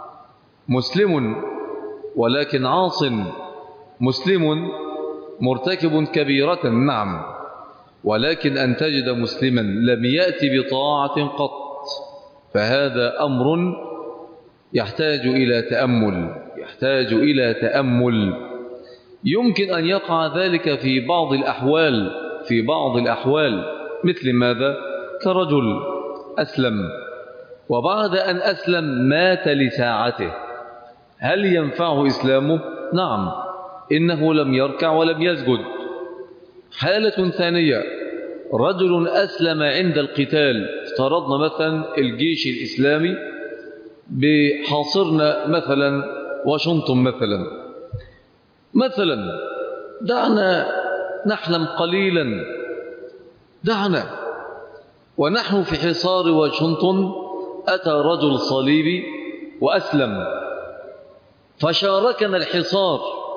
مسلم ولكن عاص، مسلم مرتكب كبيرة، نعم، ولكن أن تجد مسلما لم يأتي بطاعة قط، فهذا أمر يحتاج إلى تأمل، يحتاج إلى تأمل. يمكن أن يقع ذلك في بعض الأحوال، في بعض الأحوال، مثل ماذا؟ كرجل أسلم وبعد أن أسلم مات لساعته، هل ينفعه إسلامه؟ نعم، إنه لم يركع ولم يسجد. حالة ثانية، رجل أسلم عند القتال، افترضنا مثلا الجيش الإسلامي بحاصرنا مثلا واشنطن مثلا مثلا دعنا نحلم قليلا، دعنا، ونحن في حصار واشنطن أتى رجل صليبي وأسلم، فشاركنا الحصار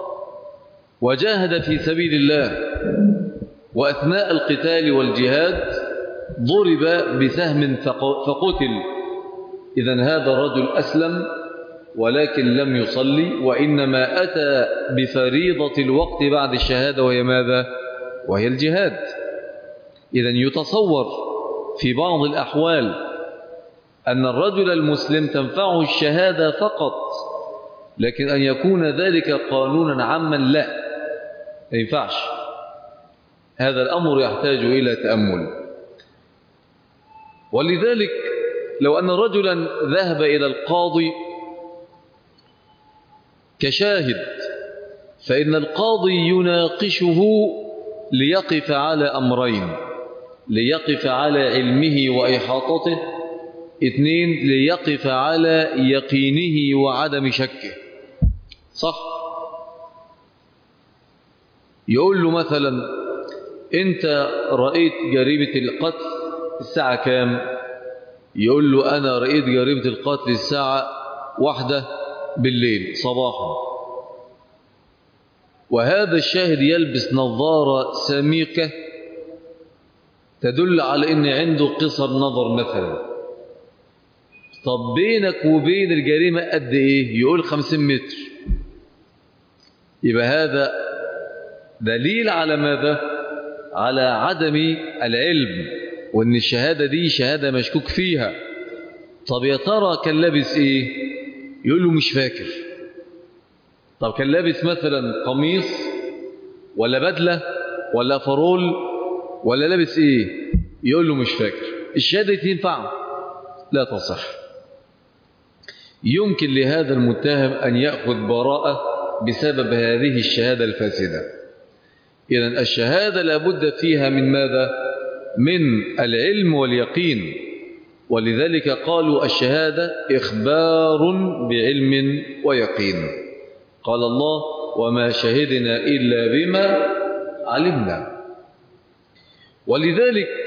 وجاهد في سبيل الله، وأثناء القتال والجهاد ضرب بسهم فقتل. إذن هذا الرجل أسلم ولكن لم يصلي، وإنما أتى بفريضة الوقت بعد الشهادة، وهي ماذا؟ وهي الجهاد. إذن يتصور في بعض الأحوال أن الرجل المسلم تنفعه الشهادة فقط، لكن أن يكون ذلك قانونا عاما لا، ما ينفعش. هذا الأمر يحتاج إلى تأمل. ولذلك لو أن رجلا ذهب إلى القاضي كشاهد، فإن القاضي يناقشه ليقف على أمرين: ليقف على علمه وإحاطته، اثنين ليقف على يقينه وعدم شكه. صح؟ يقول له مثلا أنت رأيت جريمة القتل الساعة كام؟ يقول له أنا رأيت جريمة القتل الساعة واحدة بالليل صباحا. وهذا الشاهد يلبس نظارة سميكة تدل على أن عنده قصر نظر مثلا. طب بينك وبين الجريمة قد إيه؟ يقول خمسين متر. يبقى هذا دليل على ماذا؟ على عدم العلم، وأن الشهادة دي شهادة مشكوك فيها. طب يا ترى كان لابس إيه؟ يقول له مش فاكر. طب كان لابس مثلا قميص ولا بدلة ولا فرول ولا لابس إيه؟ يقول له مش فاكر. الشهادة تنفع؟ لا تصح. يمكن لهذا المتهم أن يأخذ براءة بسبب هذه الشهادة الفاسدة. إذن الشهادة لابد فيها من ماذا؟ من العلم واليقين. ولذلك قالوا الشهادة إخبار بعلم ويقين. قال الله وما شهدنا إلا بما علمنا. ولذلك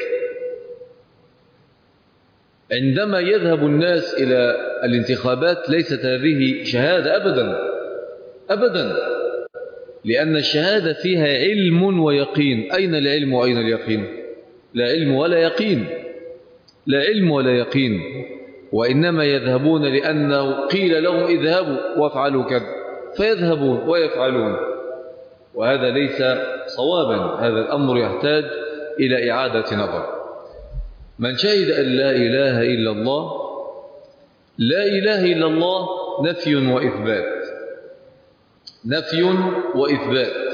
عندما يذهب الناس إلى الانتخابات ليست هذه شهادة أبدا أبدا، لأن الشهادة فيها علم ويقين. أين العلم وأين اليقين؟ لا علم ولا يقين، لا علم ولا يقين. وإنما يذهبون لأنه قيل لهم اذهبوا وافعلوا كذا فيذهبون ويفعلون، وهذا ليس صوابا. هذا الأمر يحتاج إلى إعادة نظر. من شهد أن لا إله إلا الله، لا إله إلا الله نفي وإثبات، نفي وإثبات.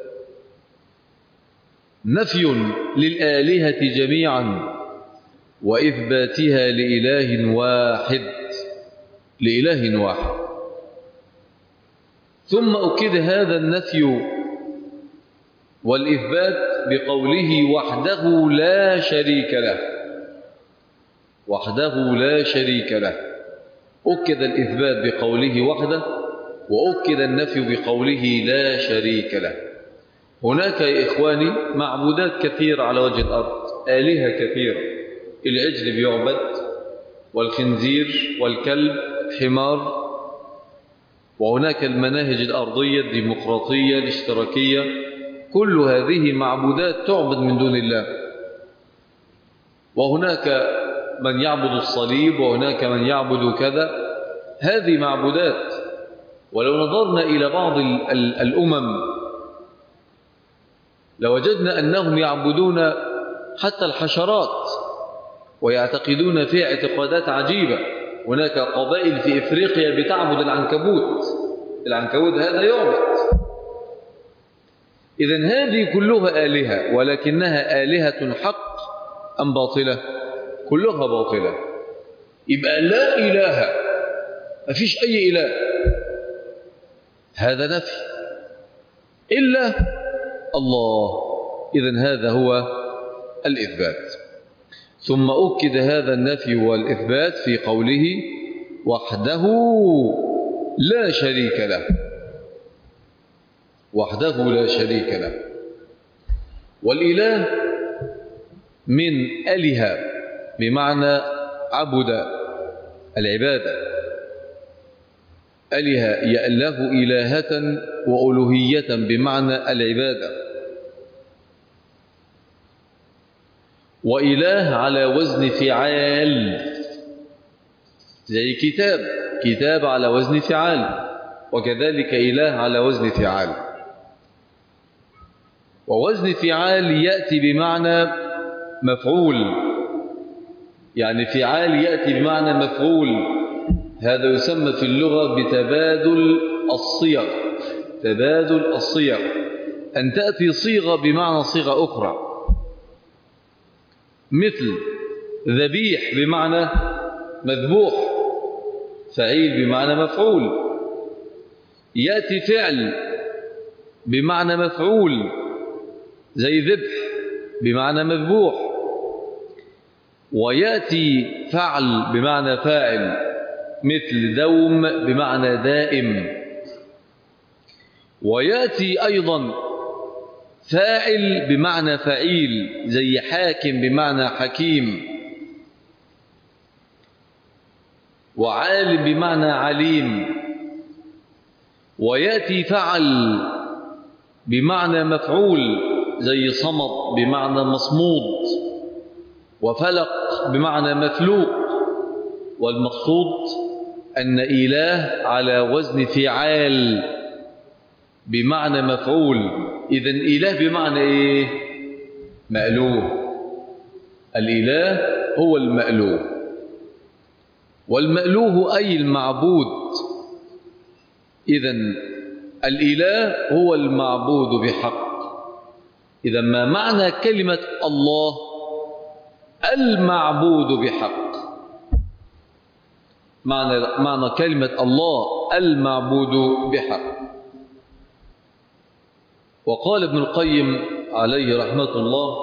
نفي للآلهة جميعا وإثباتها لإله واحد، لإله واحد. ثم أكد هذا النفي والإثبات بقوله وحده لا شريك له، وحده لا شريك له. أكد الإثبات بقوله وحده، وأكد النفي بقوله لا شريك له. هناك يا إخواني معبودات كثيرة على وجه الأرض، آلهة كثيرة. العجل بيعبد، والخنزير والكلب حمار. وهناك المناهج الأرضية الديمقراطية الاشتراكية، كل هذه معبودات تعبد من دون الله. وهناك من يعبد الصليب، وهناك من يعبد كذا. هذه معبودات. ولو نظرنا إلى بعض الأمم لوجدنا أنهم يعبدون حتى الحشرات ويعتقدون فيها اعتقادات عجيبة. هناك قبائل في إفريقيا بتعبد العنكبوت، العنكبوت هذا يعبد. إذن هذه كلها آلهة، ولكنها آلهة حق أم باطلة؟ كلها باطلة. يبقى لا إله، ما فيش أي إله، هذا نفي إلا الله. إذن هذا هو الإثبات. ثم أكد هذا النفي والإثبات في قوله وحده لا شريك له، وحده لا شريك له. والإله من أله بمعنى عبد، العبادة. أله يأله إلهة وألوهية بمعنى العبادة. وإله على وزن فعال، زي كتاب، كتاب على وزن فعال، وكذلك إله على وزن فعال. ووزن فعال يأتي بمعنى مفعول، يعني فعال يأتي بمعنى مفعول. هذا يسمى في اللغة بتبادل الصيغ، تبادل الصيغ، أن تأتي صيغة بمعنى صيغة أخرى. مثل ذبيح بمعنى مذبوح، فعيل بمعنى مفعول. يأتي فعل بمعنى مفعول زي ذبح بمعنى مذبوح، ويأتي فعل بمعنى فاعل مثل دوم بمعنى دائم. ويأتي أيضا فاعل بمعنى فعيل، زي حاكم بمعنى حكيم، وعالم بمعنى عليم. ويأتي فعل بمعنى مفعول، زي صمد بمعنى مصمود، وفلق بمعنى مفلوق. والمقصود أن إله على وزن فعال بمعنى مفعول. إذن إله بمعنى إيه؟ مألوه. الإله هو المألوه، والمألوه أي المعبود. إذن الإله هو المعبود بحق. إذا ما معنى كلمة الله؟ المعبود بحق. معنى, معنى كلمة الله المعبود بحق. وقال ابن القيم عليه رحمة الله: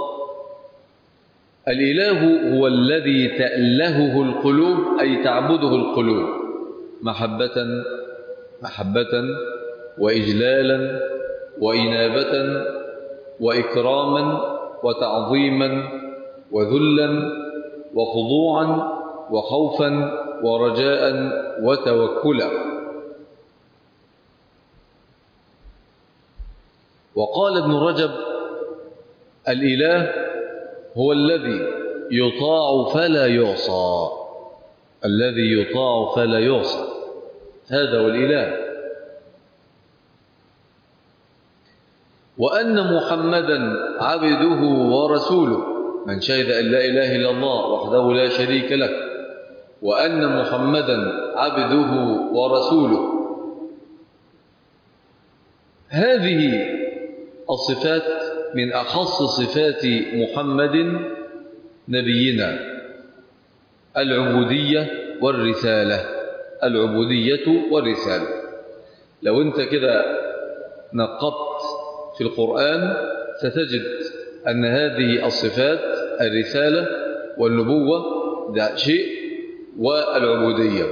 الإله هو الذي تألهه القلوب، أي تعبده القلوب، محبة محبة وإجلالا وإنابة وإكراما وتعظيما وذلا وخضوعا وخوفا ورجاء وتوكلا. وقال ابن رجب: الإله هو الذي يطاع فلا يعصى. الذي يطاع فلا يعصى، هذا هو الإله. وأن محمدا عبده ورسوله، من شهد أن لا إله إلا الله وحده لا شريك له، وأن محمدا عبده ورسوله. هذه الصفات من أخص صفات محمد نبينا: العبودية والرسالة. العبودية والرسالة. لو أنت كده نقبت في القرآن ستجد أن هذه الصفات، الرسالة والنبوة ده شيء، والعبودية،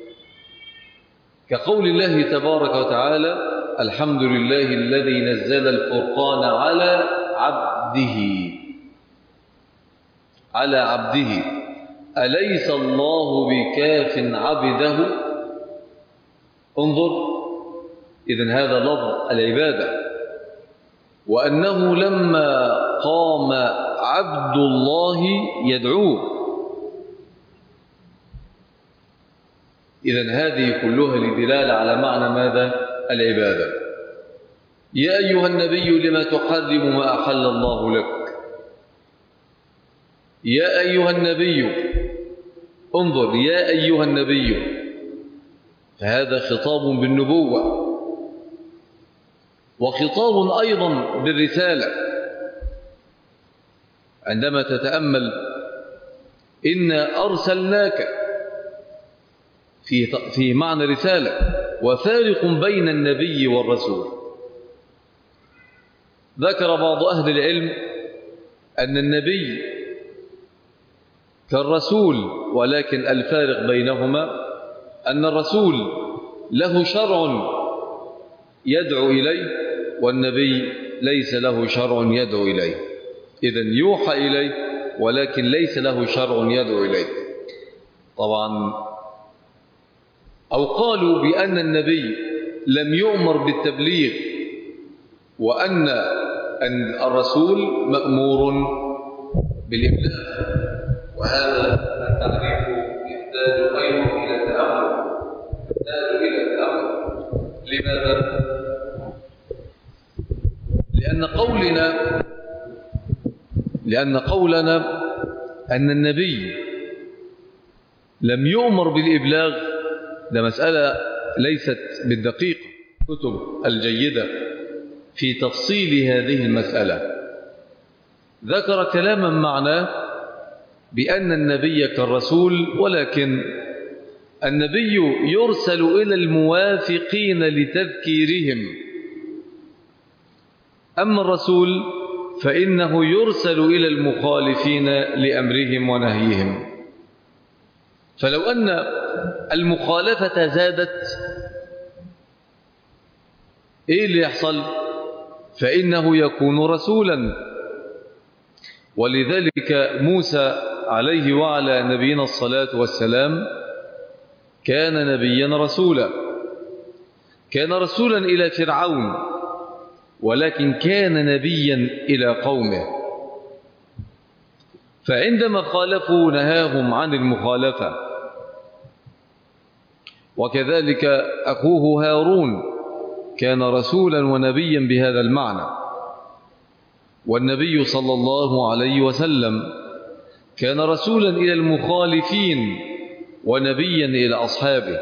كقول الله تبارك وتعالى: الحمد لله الذي نزل الفرقان على عبده. على عبده. أليس الله بكاف عبده؟ انظر، إذن هذا لفظ العبادة. وأنه لما قام عبد الله يدعوه. إذن هذه كلها لدلالة على معنى ماذا؟ العبادة. يا أيها النبي لما تحرم ما أحل الله لك. يا أيها النبي، انظر، يا أيها النبي، فهذا خطاب بالنبوة، وخطاب أيضا بالرسالة. عندما تتأمل: إنا أرسلناك، في في معنى رسالة، وفارق بين النبي والرسول. ذكر بعض أهل العلم أن النبي كالرسول، ولكن الفارق بينهما أن الرسول له شرع يدعو إليه، والنبي ليس له شرع يدعو إليه. إذن يوحى إليه ولكن ليس له شرع يدعو إليه. طبعا أو قالوا بأن النبي لم يؤمر بالتبليغ، وأن أن الرسول مأمور بالإبلاغ. وهذا التعريف يحتاج أيضا إلى تأمل. يحتاج إلى تأمل. لماذا؟ لأن قولنا لأن قولنا أن النبي لم يؤمر بالإبلاغ ده مسألة ليست بالدقيقة. كتب الجيدة في تفصيل هذه المسألة ذكر كلاما معناه بأن النبي كالرسول، ولكن النبي يرسل إلى الموافقين لتذكيرهم، أما الرسول فإنه يرسل إلى المخالفين لأمرهم ونهيهم. فلو أن المخالفة زادت، إيه اللي يحصل؟ فإنه يكون رسولا. ولذلك موسى عليه وعلى نبينا الصلاة والسلام كان نبيا رسولا، كان رسولا إلى فرعون، ولكن كان نبيا إلى قومه، فعندما خالفوا نهاهم عن المخالفة. وكذلك أخوه هارون كان رسولا ونبيا بهذا المعنى. والنبي صلى الله عليه وسلم كان رسولا إلى المخالفين ونبيا إلى أصحابه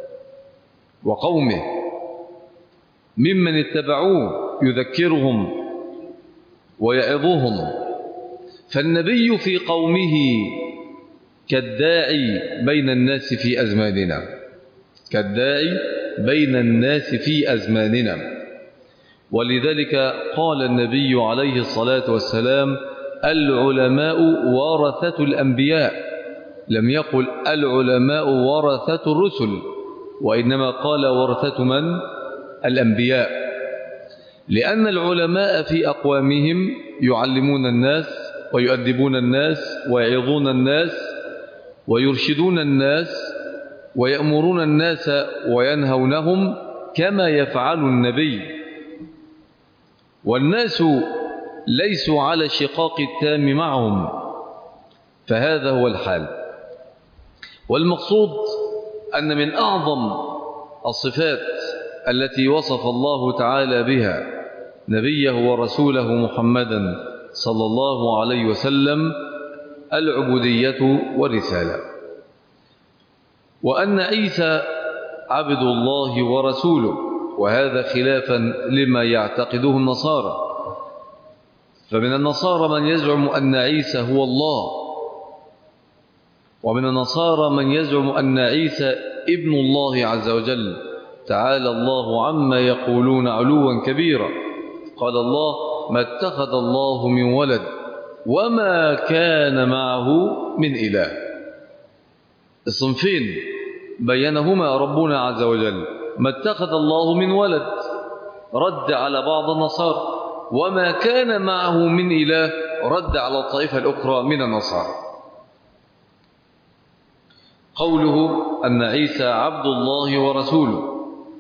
وقومه ممن اتبعوه، يذكرهم ويعظهم. فالنبي في قومه كالداعي بين الناس في أزماننا، كالداعي بين الناس في أزماننا. ولذلك قال النبي عليه الصلاة والسلام: العلماء ورثة الأنبياء. لم يقل العلماء ورثة الرسل، وإنما قال ورثة من؟ الأنبياء. لأن العلماء في أقوامهم يعلمون الناس ويؤدبون الناس ويعظون الناس ويرشدون الناس ويأمرون الناس وينهونهم كما يفعل النبي. والناس ليسوا على الشقاق التام معهم، فهذا هو الحال. والمقصود أن من أعظم الصفات التي وصف الله تعالى بها نبيه ورسوله محمدا صلى الله عليه وسلم العبودية والرسالة، وأن عيسى عبد الله ورسوله، وهذا خلافا لما يعتقده النصارى. فمن النصارى من يزعم أن عيسى هو الله، ومن النصارى من يزعم أن عيسى ابن الله عز وجل، تعالى الله عما يقولون علوا كبيرا. قال الله: ما اتخذ الله من ولد وما كان معه من إله. الصنفين بينهما ربنا عز وجل. ما اتخذ الله من ولد رد على بعض النصارى، وما كان معه من إله رد على الطائفة الأخرى من النصارى. قوله أن عيسى عبد الله ورسوله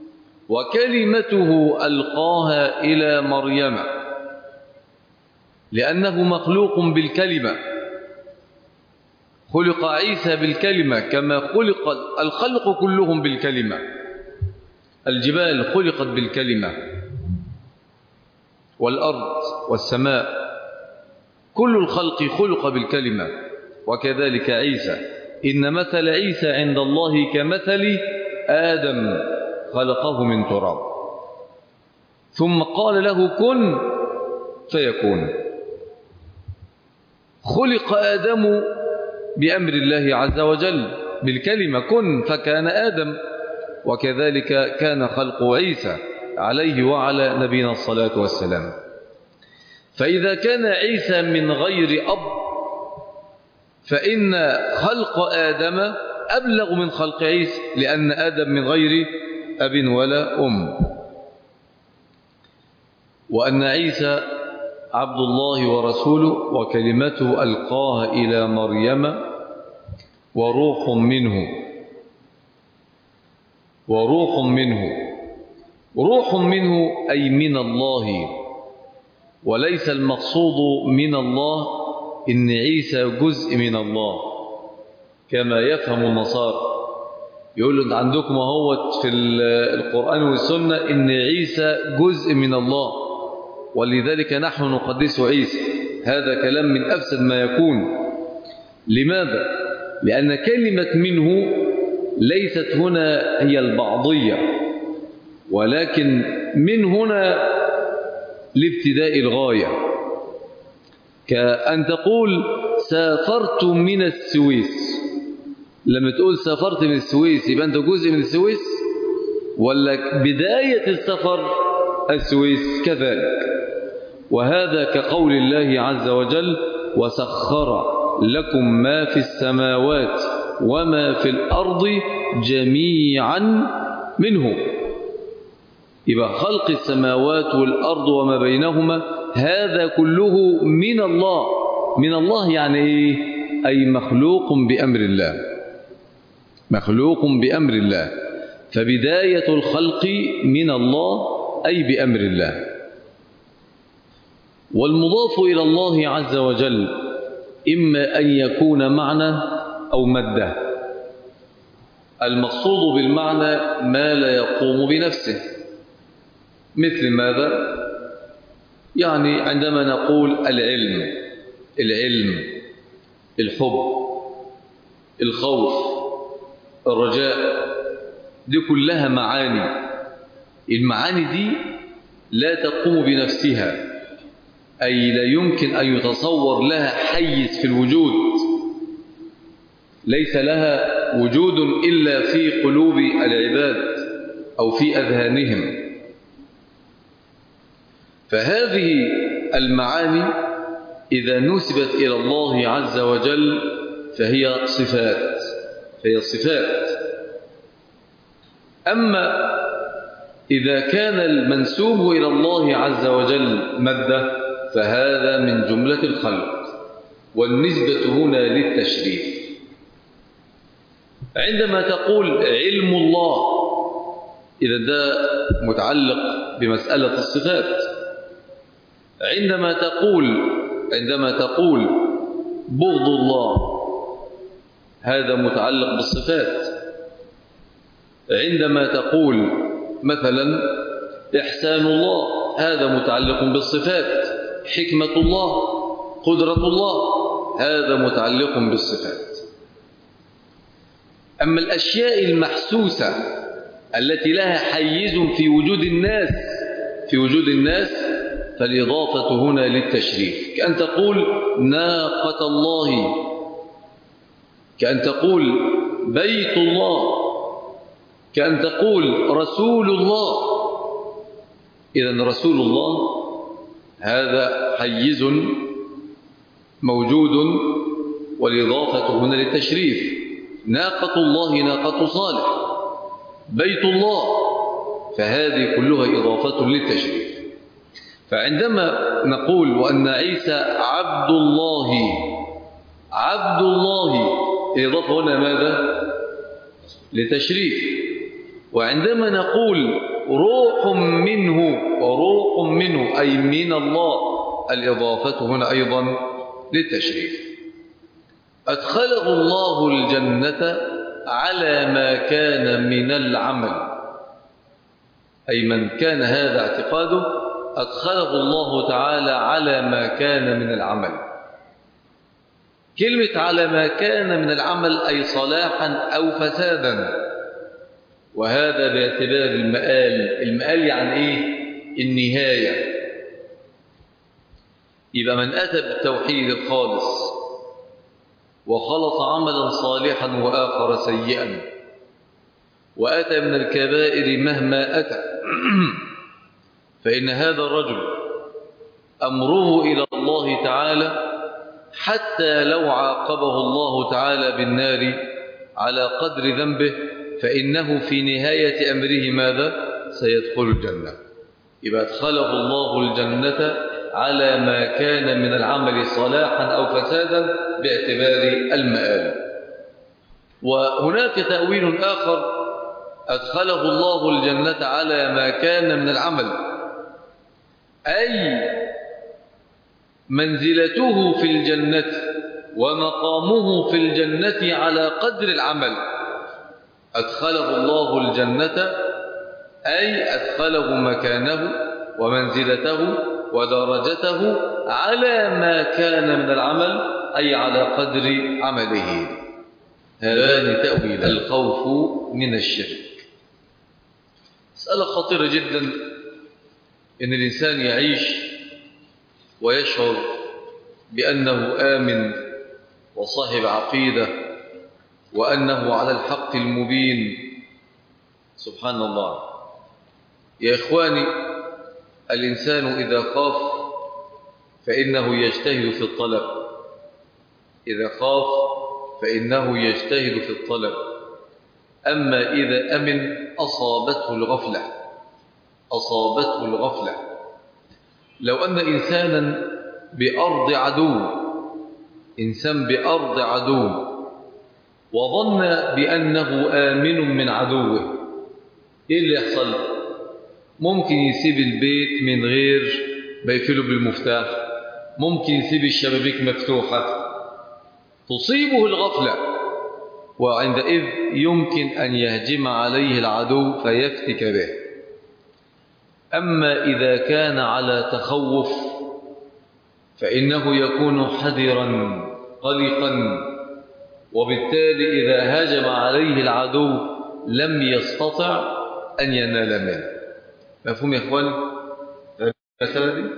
وكلمته ألقاها إلى مريم، لأنه مخلوق بالكلمة. خلق عيسى بالكلمة كما خلق الخلق كلهم بالكلمة. الجبال خلقت بالكلمة، والأرض والسماء، كل الخلق خلق بالكلمة. وكذلك عيسى، إن مثل عيسى عند الله كمثل آدم خلقه من تراب ثم قال له كن فيكون. خلق آدم بأمر الله عز وجل بالكلمة كن فكان آدم، وكذلك كان خلق عيسى عليه وعلى نبينا الصلاة والسلام. فإذا كان عيسى من غير أب فإن خلق آدم أبلغ من خلق عيسى، لأن آدم من غير أب ولا أم. وأن عيسى عبد الله ورسوله وكلمته ألقاها إلى مريم وروح منه، وروح منه روح منه أي من الله، وليس المقصود من الله إن عيسى جزء من الله كما يفهم النصارى. يقولوا عندكم هو في القرآن والسنة إن عيسى جزء من الله، ولذلك نحن نقدس عيسى. هذا كلام من أفسد ما يكون. لماذا؟ لأن كلمة منه ليست هنا هي البعضية، ولكن من هنا لابتداء الغاية. كأن تقول سافرت من السويس. لما تقول سافرت من السويس يبقى أنت جزء من السويس، ولا بداية السفر السويس؟ كذلك. وهذا كقول الله عز وجل وسخر لكم ما في السماوات وما في الأرض جميعا منه. يبقى خلق السماوات والأرض وما بينهما هذا كله من الله. من الله يعني إيه؟ أي مخلوق بأمر الله، مخلوق بأمر الله. فبداية الخلق من الله أي بأمر الله. والمضاف إلى الله عز وجل إما أن يكون معنى أو مادة. المقصود بالمعنى ما لا يقوم بنفسه، مثل ماذا؟ يعني عندما نقول العلم، العلم، الحب، الخوف، الرجاء، دي كلها معاني. المعاني دي لا تقوم بنفسها، أي لا يمكن أن يتصور لها حيز في الوجود، ليس لها وجود إلا في قلوب العباد أو في أذهانهم. فهذه المعاني إذا نسبت إلى الله عز وجل فهي صفات، فهي صفات. أما إذا كان المنسوب إلى الله عز وجل مادة فهذا من جملة الخلق، والنسبة هنا للتشريف. عندما تقول علم الله إذا ده متعلق بمسألة الصفات. عندما تقول عندما تقول بغض الله هذا متعلق بالصفات. عندما تقول مثلا إحسان الله هذا متعلق بالصفات. حكمة الله، قدرة الله، هذا متعلق بالصفات. أما الأشياء المحسوسة التي لها حيز في وجود الناس في وجود الناس فالإضافة هنا للتشريف، كأن تقول ناقة الله، كأن تقول بيت الله، كأن تقول رسول الله. إذن رسول الله هذا حيز موجود، والإضافة هنا للتشريف. ناقة الله ناقة صالح، بيت الله، فهذه كلها إضافة للتشريف. فعندما نقول وأن عيسى عبد الله، عبد الله، الإضافة هنا ماذا؟ لتشريف. وعندما نقول روح منه، وروح منه أي من الله، الإضافة هنا أيضا للتشريف. أدخله الله الجنة على ما كان من العمل، أي من كان هذا اعتقاده أدخله الله تعالى على ما كان من العمل. كلمة على ما كان من العمل أي صلاحا أو فسادا، وهذا باعتبار المآل. المآل يعني إيه؟ النهاية. يبقى من أتى بالتوحيد الخالص وخلط عملا صالحا وآخر سيئا، وأتى من الكبائر مهما أتى، فإن هذا الرجل أمره إلى الله تعالى حتى لو عاقبه الله تعالى بالنار على قدر ذنبه فإنه في نهاية أمره ماذا؟ سيدخل الجنة. يبقى أدخله الله الجنة على ما كان من العمل صلاحا أو فسادا باعتبار المآل. وهناك تأويل آخر: أدخله الله الجنة على ما كان من العمل، أي منزلته في الجنة ومقامه في الجنة على قدر العمل. أدخله الله الجنة أي أدخله مكانه ومنزلته ودرجته على ما كان من العمل، أي على قدر عمله. هذان تأويل الخوف من الشرك. مسألة خطيرة جدا إن الإنسان يعيش ويشعر بأنه آمن وصاحب عقيدة وأنه على الحق المبين. سبحان الله يا إخواني، الإنسان إذا خاف فإنه يجتهد في الطلب، إذا خاف فإنه يجتهد في الطلب. أما إذا أمن أصابته الغفلة، أصابته الغفلة. لو أن إنسانا بأرض عدو إنسان بأرض عدو وظن بأنه آمن من عدوه، إيه اللي يحصل؟ ممكن يسيب البيت من غير ما يقفله بالمفتاح، ممكن يسيب الشبابيك مفتوحة، تصيبه الغفلة، وعندئذ يمكن أن يهجم عليه العدو فيفتك به. أما إذا كان على تخوف فإنه يكون حذرا قلقا، وبالتالي إذا هاجم عليه العدو لم يستطع أن ينال منه. مفهوم يا إخواني؟ المسألة دي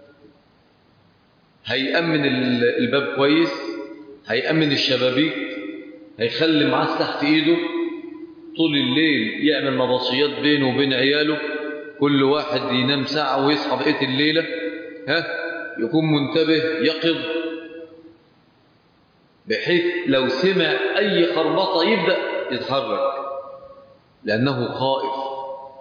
هيأمن الباب كويس، هيأمن الشبابيك، هيخلي معاه سلاح في إيده طول الليل يعمل نبطشيات بينه وبين عياله، كل واحد ينام ساعة ويصحى بقية الليلة، ها يكون منتبه يقظ، بحيث لو سمع أي خربطة يبدأ يتحرك لأنه خائف.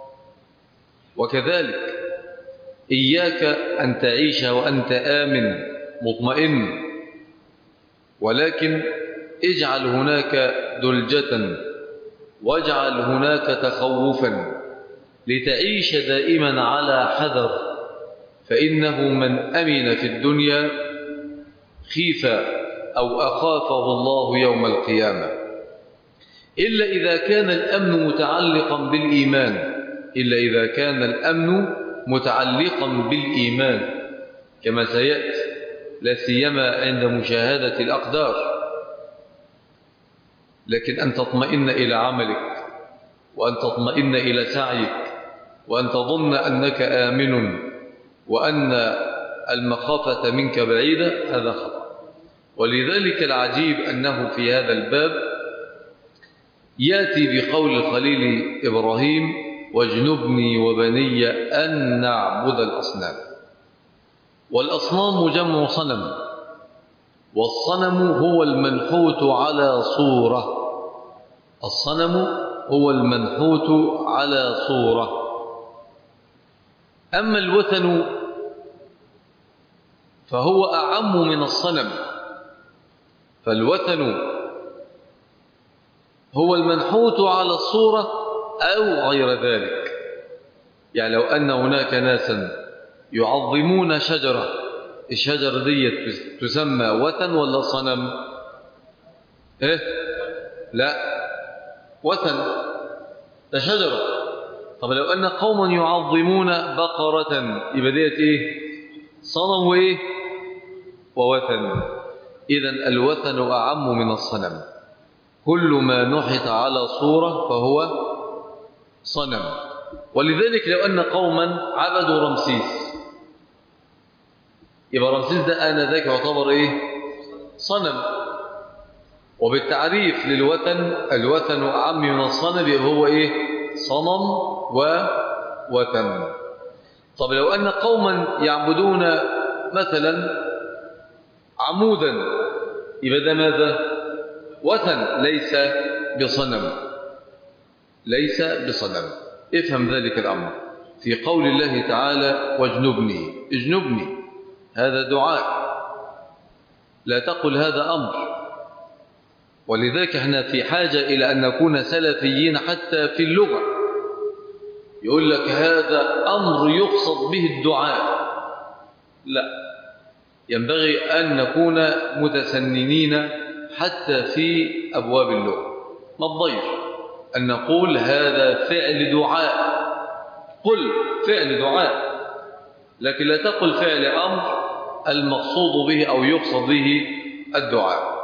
وكذلك إياك أن تعيش وأنت آمن مطمئن، ولكن اجعل هناك دلجة واجعل هناك تخوفا لتعيش دائما على حذر، فإنه من أمن في الدنيا خيف أو أخافه الله يوم القيامة. إلا إذا كان الأمن متعلقا بالإيمان إلا إذا كان الأمن متعلقا بالإيمان كما سيأتي، لا سيما عند مشاهدة الأقدار. لكن أن تطمئن إلى عملك، وأن تطمئن إلى سعيك، وأن تظن أنك آمن وأن المخافة منك بعيدة، هذا خطأ. ولذلك العجيب أنه في هذا الباب يأتي بقول الخليل إبراهيم: واجنبني وبني أن نعبد الأصنام. والأصنام جمع صنم، والصنم هو المنحوت على صورة الصنم هو المنحوت على صورة. أما الوثن فهو أعم من الصنم، فالوثن هو المنحوت على الصورة أو غير ذلك. يعني لو أن هناك ناسا يعظمون شجرة، الشجرة دي تسمى وثن ولا صنم؟ إيه؟ لا، وثن، ده شجرة. طب لو أن قوما يعظمون بقرة يبقى ديت إيه؟ صنم وإيه؟ ووثن. إذن الوثن أعم من الصنم، كل ما نحت على صورة فهو صنم. ولذلك لو أن قوما عبدوا رمسيس يبقى رمسيس ده آنذاك يعتبر إيه؟ صنم. وبالتعريف للوثن، الوثن أعم من الصنم، يبقى هو إيه؟ صنم ووثن. طب لو أن قوما يعبدون مثلا عمودا يبقى ده ماذا؟ وثن، ليس بصنم، ليس بصنم. افهم ذلك الأمر في قول الله تعالى: واجنبني. اجنبني هذا دعاء، لا تقل هذا أمر. ولذلك احنا في حاجة إلى أن نكون سلفيين حتى في اللغة. يقول لك هذا أمر يقصد به الدعاء، لا، ينبغي أن نكون متسننين حتى في أبواب اللغة. ما الضير أن نقول هذا فعل دعاء؟ قل فعل دعاء، لكن لا تقل فعل أمر المقصود به أو يقصد به الدعاء.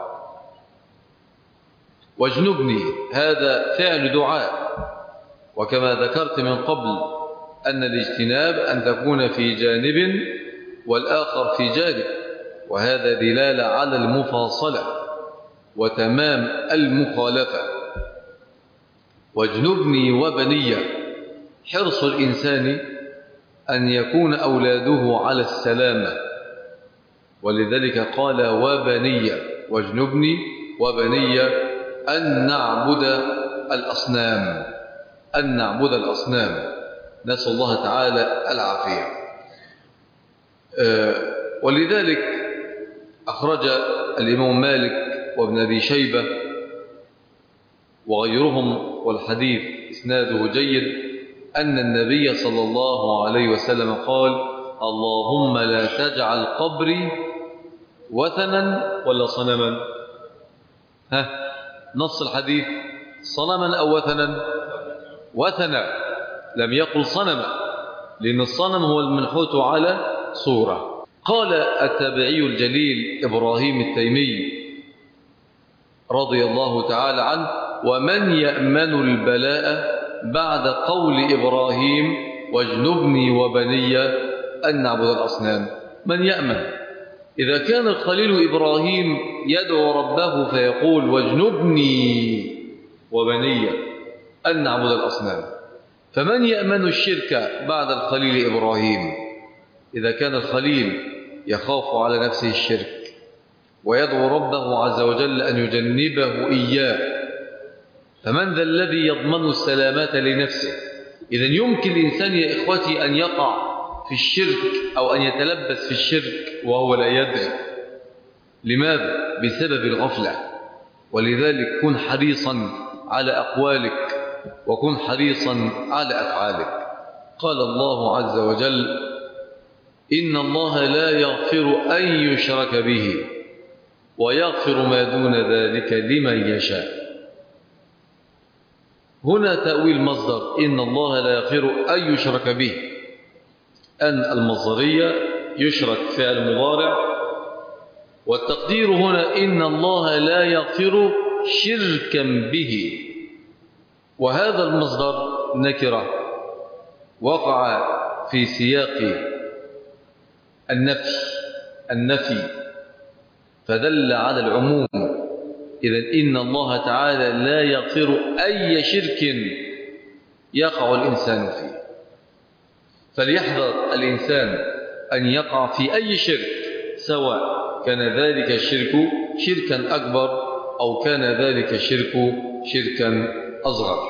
واجنبني هذا فعل دعاء، وكما ذكرت من قبل أن الاجتناب أن تكون في جانب والآخر في جانب، وهذا دلالة على المفاصلة وتمام المخالفة. واجنبني وبني، حرص الإنسان أن يكون أولاده على السلامة، ولذلك قال وبني، واجنبني وبني أن نعبد الأصنام، أن نعبد الأصنام. نسأل الله تعالى العافية. ولذلك أخرج الإمام مالك وابن أبي شيبة وغيرهم والحديث إسناده جيد أن النبي صلى الله عليه وسلم قال: اللهم لا تجعل قبري وثنا ولا صنما. ها نص الحديث صنما أو وثنا؟ وثنا، لم يقل صنما، لأن الصنم هو المنحوت على صورة. قال التابعي الجليل إبراهيم التيمي رضي الله تعالى عنه: ومن يأمن البلاء بعد قول إبراهيم واجنبني وبني أن نعبد الأصنام؟ من يأمن؟ إذا كان الخليل إبراهيم يدعو ربه فيقول واجنبني وبني أن نعبد الأصنام، فمن يأمن الشرك بعد الخليل إبراهيم؟ إذا كان الخليل يخاف على نفسه الشرك ويدعو ربه عز وجل أن يجنبه إياه، فمن ذا الذي يضمن السلامة لنفسه؟ إذن يمكن الإنسان يا إخوتي أن يقع في الشرك أو أن يتلبس في الشرك وهو لا يدري. لماذا؟ بسبب الغفلة. ولذلك كن حريصا على أقوالك وكن حريصا على أفعالك. قال الله عز وجل: إن الله لا يغفر أن يشرك به ويغفر ما دون ذلك لمن يشاء. هنا تأويل مصدر إن الله لا يغفر أن يشرك به، أن المصدرية يشرك فعل مضارع، والتقدير هنا إن الله لا يغفر شركا به، وهذا المصدر نكرة وقع في سياق النفي النفي فدل على العموم. إذن إن الله تعالى لا يغفر أي شرك يقع الإنسان فيه، فليحذر الإنسان أن يقع في أي شرك، سواء كان ذلك الشرك شركا أكبر أو كان ذلك الشرك شركا أصغر.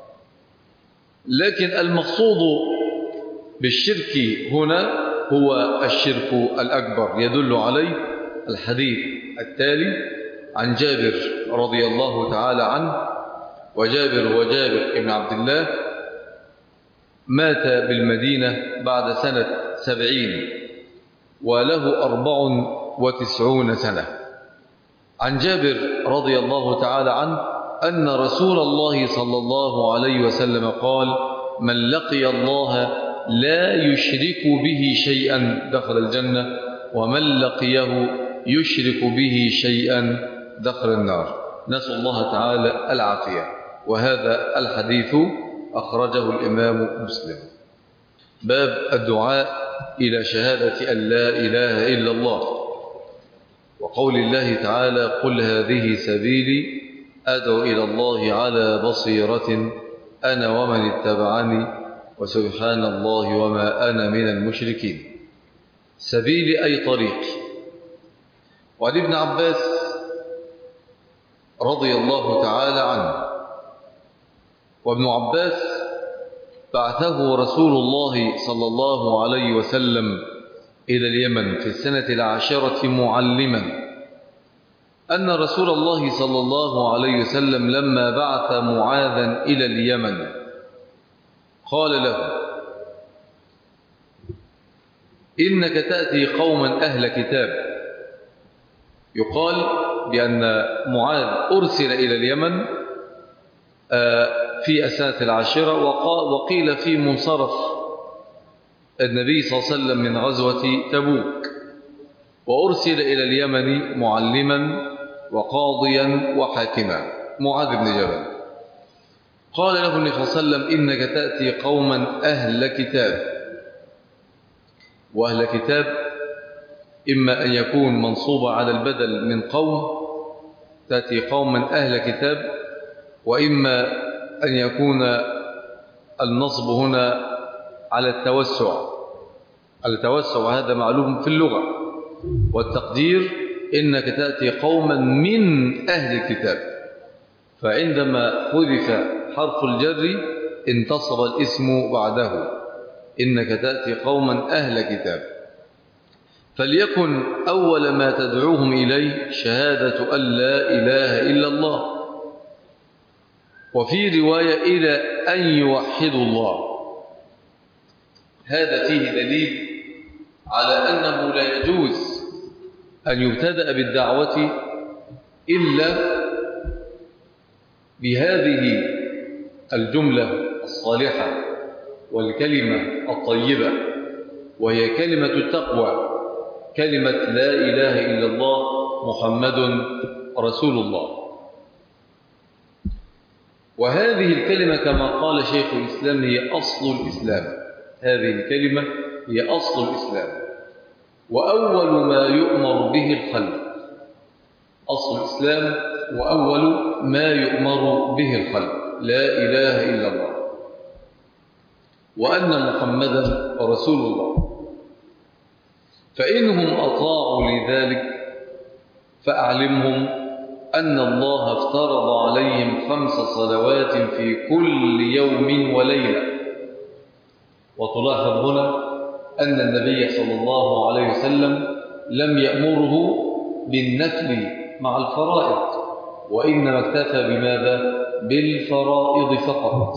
لكن المقصود بالشرك هنا هو الشرك الأكبر، يدل عليه الحديث التالي عن جابر رضي الله تعالى عنه. وجابر وجابر ابن عبد الله مات بالمدينة بعد سنة سبعين وله أربع وتسعون سنة. عن جابر رضي الله تعالى عنه أن رسول الله صلى الله عليه وسلم قال: من لقي الله لا يشرك به شيئا دخل الجنة، ومن لقيه يشرك به شيئا دخل النار. نسأل الله تعالى العافية. وهذا الحديث أخرجه الإمام مسلم. باب الدعاء إلى شهادة أن لا إله إلا الله، وقول الله تعالى: قل هذه سبيلي أدعو إلى الله على بصيرة أنا ومن اتبعني وسبحان الله وما أنا من المشركين. سبيلي أي طريق. وعن ابن عباس رضي الله تعالى عنه: وابن عباس بعثه رسول الله صلى الله عليه وسلم إلى اليمن في السنة العاشرة معلما أن رسول الله صلى الله عليه وسلم لما بعث معاذا إلى اليمن قال له: إنك تأتي قوما أهل كتاب. يقال بأن معاذ أرسل إلى اليمن في السنة العاشرة، وقيل في منصرف النبي صلى الله عليه وسلم من غزوة تبوك، وأرسل إلى اليمن معلما وقاضيا وحاكما، معاذ بن جبل. قال له النبي صلى الله عليه وسلم: إنك تأتي قوما أهل كتاب. وأهل كتاب إما أن يكون منصوبا على البدل من قوم، تأتي قوما أهل كتاب، وإما أن يكون النصب هنا على التوسع على التوسع وهذا معلوم في اللغة. والتقدير: إنك تأتي قوما من أهل الكتاب. فعندما حذف حرف الجر انتصب الاسم بعده، إنك تأتي قوما أهل كتاب، فليكن أول ما تدعوهم إليه شهادة أن لا إله إلا الله، وفي رواية إلى أن يوحدوا الله. هذا فيه دليل على أنه لا يجوز أن يبتدأ بالدعوة إلا بهذه الجملة الصالحة والكلمة الطيبة، وهي كلمة التقوى، كلمة لا إله إلا الله محمد رسول الله. وهذه الكلمة كما قال شيخ الإسلام هي أصل الإسلام، هذه الكلمة هي أصل الإسلام وأول ما يؤمر به الخلق. أصل الإسلام وأول ما يؤمر به الخلق لا إله إلا الله، وأن محمدا رسول الله. فإنهم أطاعوا لذلك فأعلمهم أن الله افترض عليهم خمس صلوات في كل يوم وليلة. وتلاحظ هنا أن النبي صلى الله عليه وسلم لم يأمره بالنفل مع الفرائض، وإنما اكتفى بماذا؟ بالفرائض فقط.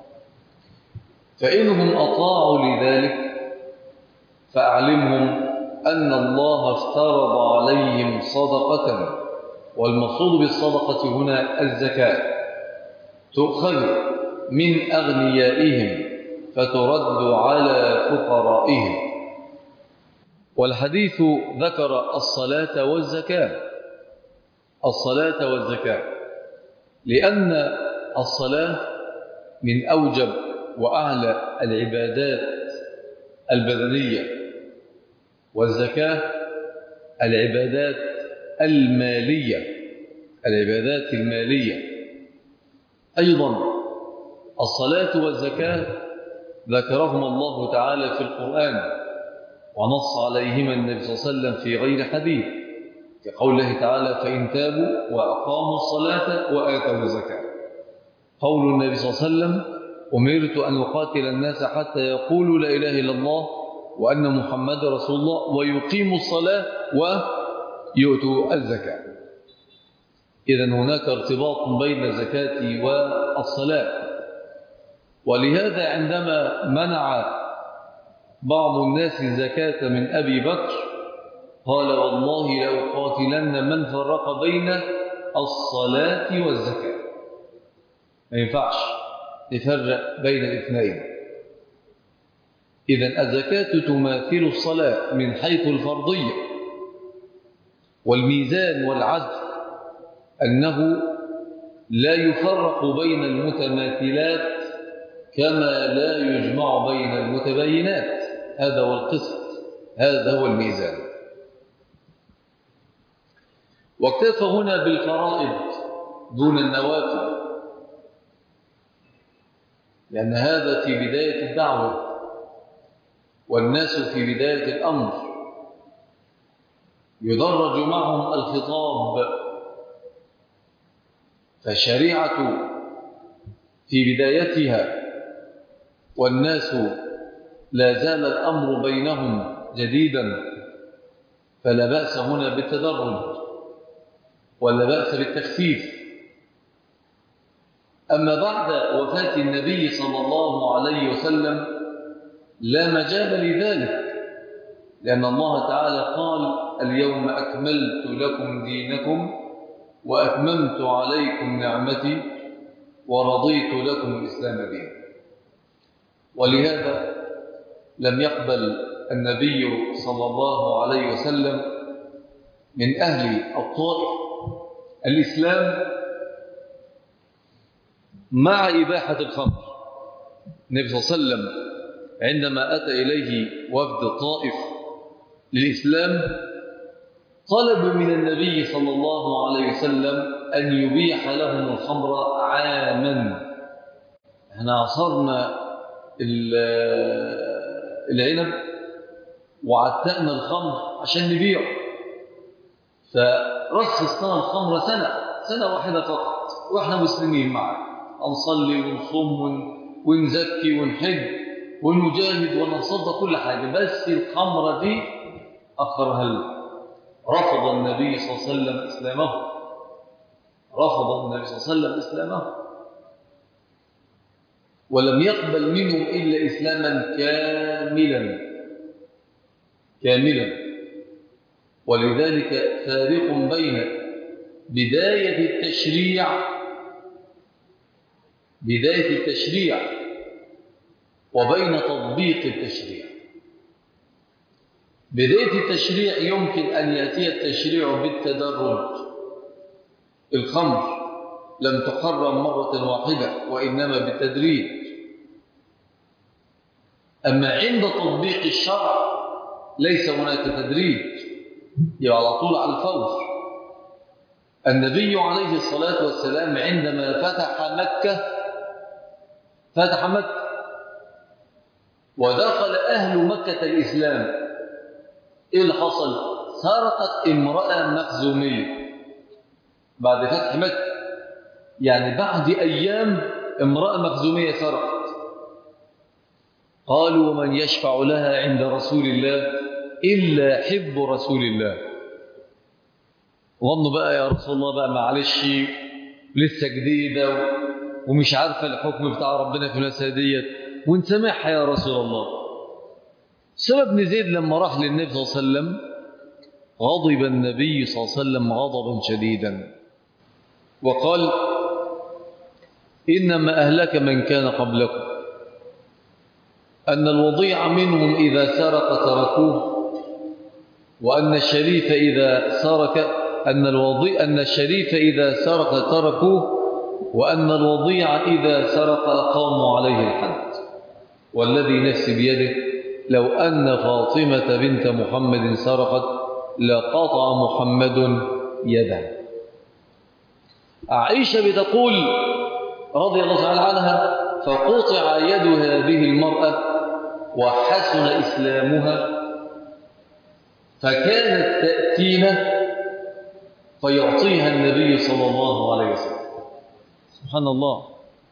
فإنهم أطاعوا لذلك فأعلمهم أن الله افترض عليهم صدقة، والمقصود بالصدقة هنا الزكاة، تؤخذ من أغنيائهم فترد على فقرائهم. والحديث ذكر الصلاة والزكاة، الصلاة والزكاة، لأن الصلاة من أوجب وأعلى العبادات البدنية، والزكاة العبادات المالية، العبادات المالية أيضا. الصلاة والزكاة ذكرهما الله تعالى في القرآن، ونص عليهما النبي صلى الله عليه وسلم في غير حديث، كقوله تعالى: فإن تابوا وأقاموا الصلاة وآتوا الزكاة. قول النبي صلى الله عليه وسلم: أمرت أن أقاتل الناس حتى يقولوا لا إله إلا الله وأن محمد رسول الله ويقيموا الصلاة ويؤتوا الزكاة. إذن هناك ارتباط بين الزكاة والصلاة. ولهذا عندما منع بعض الناس الزكاة من أبي بكر قال: والله لأقاتلن من فرق بين الصلاة والزكاة. ما ينفعش نفرق بين الاثنين. إذن الزكاة تماثل الصلاة من حيث الفرضية، والميزان والعدل أنه لا يفرق بين المتماثلات كما لا يجمع بين المتباينات. هذا هو القسط، هذا هو الميزان. واكتفى هنا بالفرائض دون النوافل، لأن هذا في بداية الدعوة، والناس في بداية الأمر يدرج معهم الخطاب. فالشريعة في بدايتها والناس لا زال الأمر بينهم جديدا، فلا بأس هنا بالتدرج ولا بأس بالتخفيف. أما بعد وفاة النبي صلى الله عليه وسلم لا مجال لذلك، لأن الله تعالى قال: اليوم أكملت لكم دينكم وأتممت عليكم نعمتي ورضيت لكم الإسلام دينا. ولهذا لم يقبل النبي صلى الله عليه وسلم من أهل الطائف الإسلام مع إباحة الخمر. النبي صلى الله عليه وسلم عندما أتى إليه وفد الطائف للإسلام طلب من النبي صلى الله عليه وسلم أن يبيح لهم الخمر عاما. احنا عصرنا العنب وعتقنا الخمر عشان نبيعه، فرخص لنا الخمر سنة سنة واحدة فقط، وإحنا مسلمين معه، نصلي ونصوم ونزكي ونحج ونجاهد ونصد كل حاجة، بس الخمرة دي أخرها له. رفض النبي صلى الله عليه وسلم إسلامه، رفض النبي صلى الله عليه وسلم إسلامه، ولم يقبل منهم إلا إسلاما كاملا كاملا. ولذلك فارق بين بداية التشريع بداية التشريع وبين تطبيق التشريع. بداية التشريع يمكن أن يأتي التشريع بالتدرج. الخمر لم تحرم مرة واحدة وإنما بالتدريج. أما عند تطبيق الشرع ليس هناك تدريج، يبقى على طول على الفور. النبي عليه الصلاة والسلام عندما فتح مكة فتح مكة ودخل أهل مكة الإسلام، إيه اللي حصل؟ سرقت امرأة مخزومية بعد فتح مكة، يعني بعد أيام امرأة مخزومية سرقت. قالوا ومن يشفع لها عند رسول الله إلا حب رسول الله. ظنوا بقى يا رسول الله بقى معلش لسه جديدة ومش عارفة الحكم بتاع ربنا في المسألة ديت ونسامحها يا رسول الله. سبب بن زيد لما راح للنبي صلى الله عليه وسلم غضب النبي صلى الله عليه وسلم غضبا شديدا وقال إنما أهلك من كان قبلكم أن الوضيع منهم إذا سرق تركوه، وأن الشريف إذا سرق أن الوضيع أن الشريف إذا سرق تركوه، وأن الوضيع إذا سرق أقاموا عليه الحد. والذي نفسي بيده لو أن فاطمة بنت محمد سرقت لقطع محمد يده. عائشة بتقول رضي الله تعالى عنها فقطع يد هذه المرأة وحسن إسلامها، فكانت تأتينا فيعطيها النبي صلى الله عليه وسلم. سبحان الله.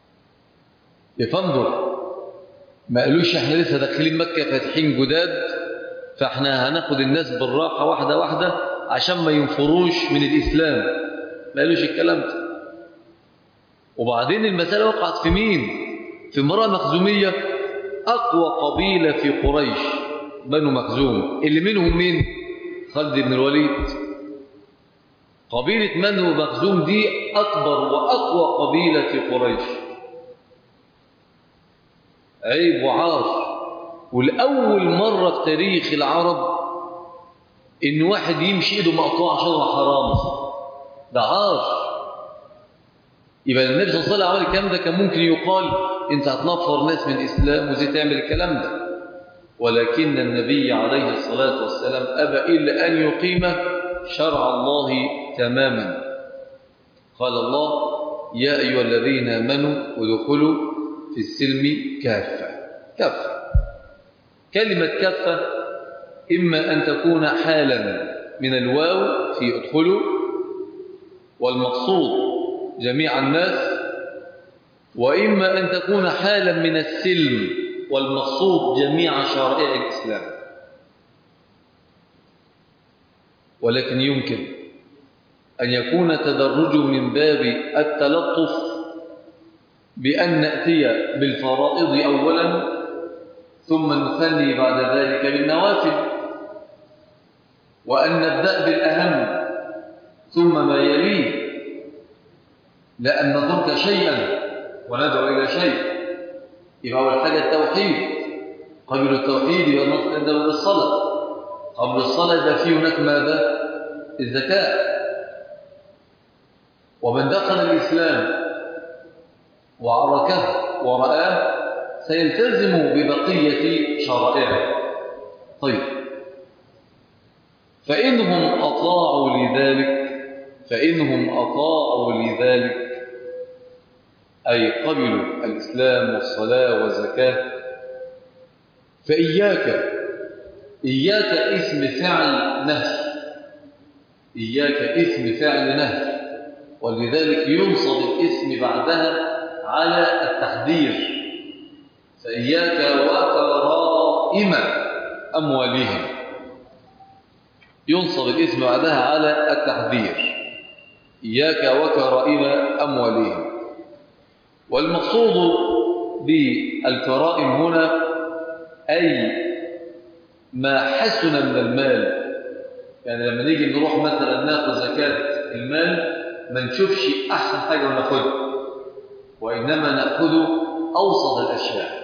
يفنظر ما قالوش احنا لسه داخلين مكة فاتحين جداد فاحنا هناخد الناس بالراحة واحدة واحدة عشان ما ينفروش من الإسلام، ما قالوش الكلام ده. وبعدين المسألة وقعت في مين؟ في امرأة مخزومية، أقوى قبيلة في قريش بنو مخزوم، اللي منهم مين؟ خالد بن الوليد. قبيلة بنو مخزوم دي أكبر وأقوى قبيلة في قريش، عيب وعار. والأول مرة في تاريخ العرب إن واحد يمشي إيده مقطوعة عشان حرام، ده عار. يبقى النبي صلى الله عليه وسلم عمل الكلام ده كان ممكن يقال انت هتنفر ناس من الإسلام وزي تعمل الكلام ده، ولكن النبي عليه الصلاة والسلام أبى إلا أن يقيم شرع الله تماما. قال الله يا أيها الذين آمنوا ادخلوا في السلم كافة. كافة كلمة كافة إما أن تكون حالا من الواو في ادخلوا والمقصود جميع الناس، وإما أن تكون حالا من السلم والمقصود جميع شرائع الإسلام. ولكن يمكن أن يكون تدرج من باب التلطف بأن نأتي بالفرائض أولا ثم نثني بعد ذلك بالنوافل، وأن نبدأ بالأهم ثم ما يليه، لأن نترك شيئا وندعو إلى شيء. يبقى أول حاجة التوحيد، قبل التوحيد يبقى نبدأ بالصلاة، قبل الصلاة يبقى فيه هناك ماذا؟ الزكاة. ومن دخل الإسلام وعركه ورآه سيلتزم ببقية شرائعه. طيب، فإنهم أطاعوا لذلك فإنهم أطاعوا لذلك أي قبلوا الإسلام والصلاة والزكاة، فإياك إياك اسم فعل نهي، إياك اسم فعل نهي، ولذلك ينصب الاسم بعدها على التحذير. فإياك وكرائم أموالهم، ينصب الاسم بعدها على التحذير، إياك وكرائم أموالهم. والمقصود بالكرائم هنا أي ما حسن من المال. يعني لما نيجي نروح مثلا ناخذ زكاة المال ما نشوفش أحسن حاجة وناخذها، وإنما نأخذ أوسط الأشياء.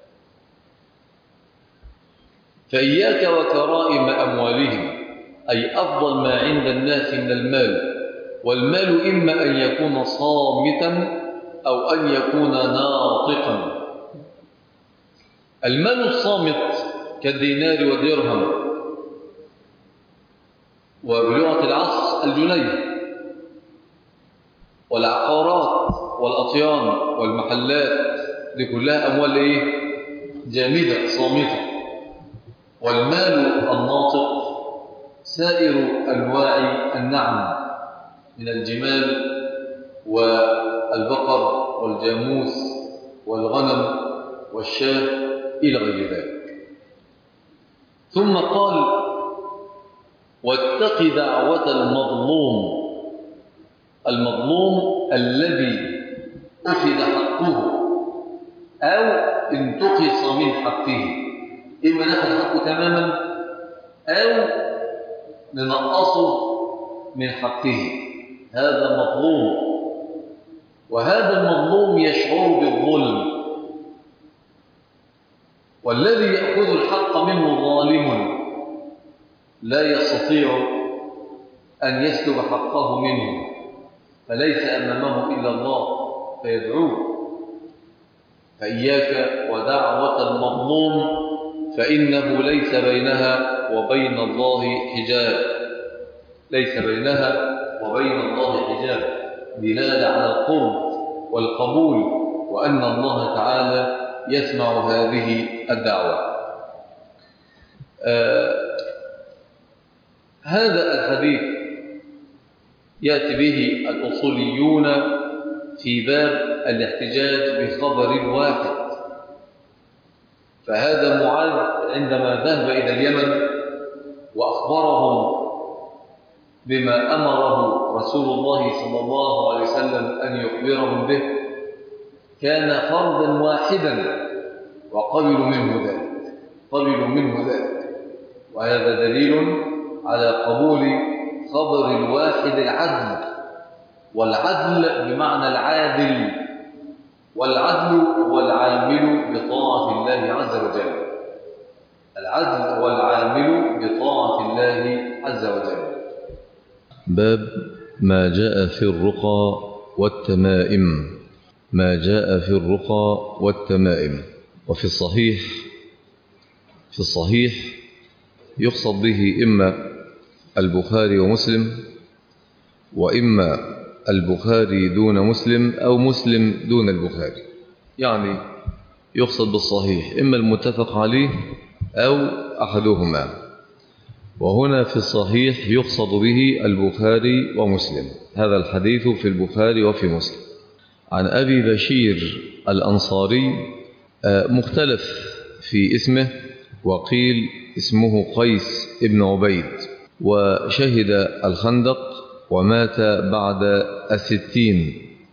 فإياك وكرائم أموالهم أي أفضل ما عند الناس من المال. والمال إما أن يكون صامتا أو أن يكون ناطقا. المال الصامت كالدينار والدرهم، وبلغة العصر الجنيه، والعقارات والأطيان والمحلات، دي كلها أموال إيه؟ جامدة صامتة. والمال الناطق سائر أنواع النعم من الجمال والبقر والجاموس والغنم والشاة إلى غير ذلك. ثم قال: واتق دعوة المظلوم. المظلوم الذي أخذ حقه أو انتقص من حقه، إما نأخذ حقه تماما أو ننقصه من حقه، هذا مظلوم. وهذا المظلوم يشعر بالظلم، والذي يأخذ الحق منه ظالم لا يستطيع أن يسلب حقه منه، فليس أمامه إلا الله فيدعوه. فإياك ودعوة المظلوم فإنه ليس بينها وبين الله حجاب، ليس بينها وبين الله حجاب، دلالة على القرب والقبول، وأن الله تعالى يسمع هذه الدعوة. آه هذا الحديث يأتي به الأصوليون في باب الاحتجاج بخبر واحد. فهذا معاذ عندما ذهب إلى اليمن وأخبرهم بما أمره رسول الله صلى الله عليه وسلم أن يخبرهم به، كان فردا واحدا وقبلوا منه ذلك، قبلوا منه ذلك. وهذا دليل على قبول خبر الواحد العدل، والعدل بمعنى العادل، والعدل هو العامل بطاعة الله عز وجل. العدل هو العامل بطاعة الله عز وجل. باب ما جاء في الرقى والتمائم. ما جاء في الرقى والتمائم. وفي الصحيح في الصحيح يقصد به إما البخاري ومسلم، وإما البخاري دون مسلم، أو مسلم دون البخاري. يعني يقصد بالصحيح إما المتفق عليه أو أحدهما. وهنا في الصحيح يقصد به البخاري ومسلم. هذا الحديث في البخاري وفي مسلم. عن أبي بشير الأنصاري، مختلف في اسمه، وقيل اسمه قيس ابن عبيد، وشهد الخندق ومات بعد الستين،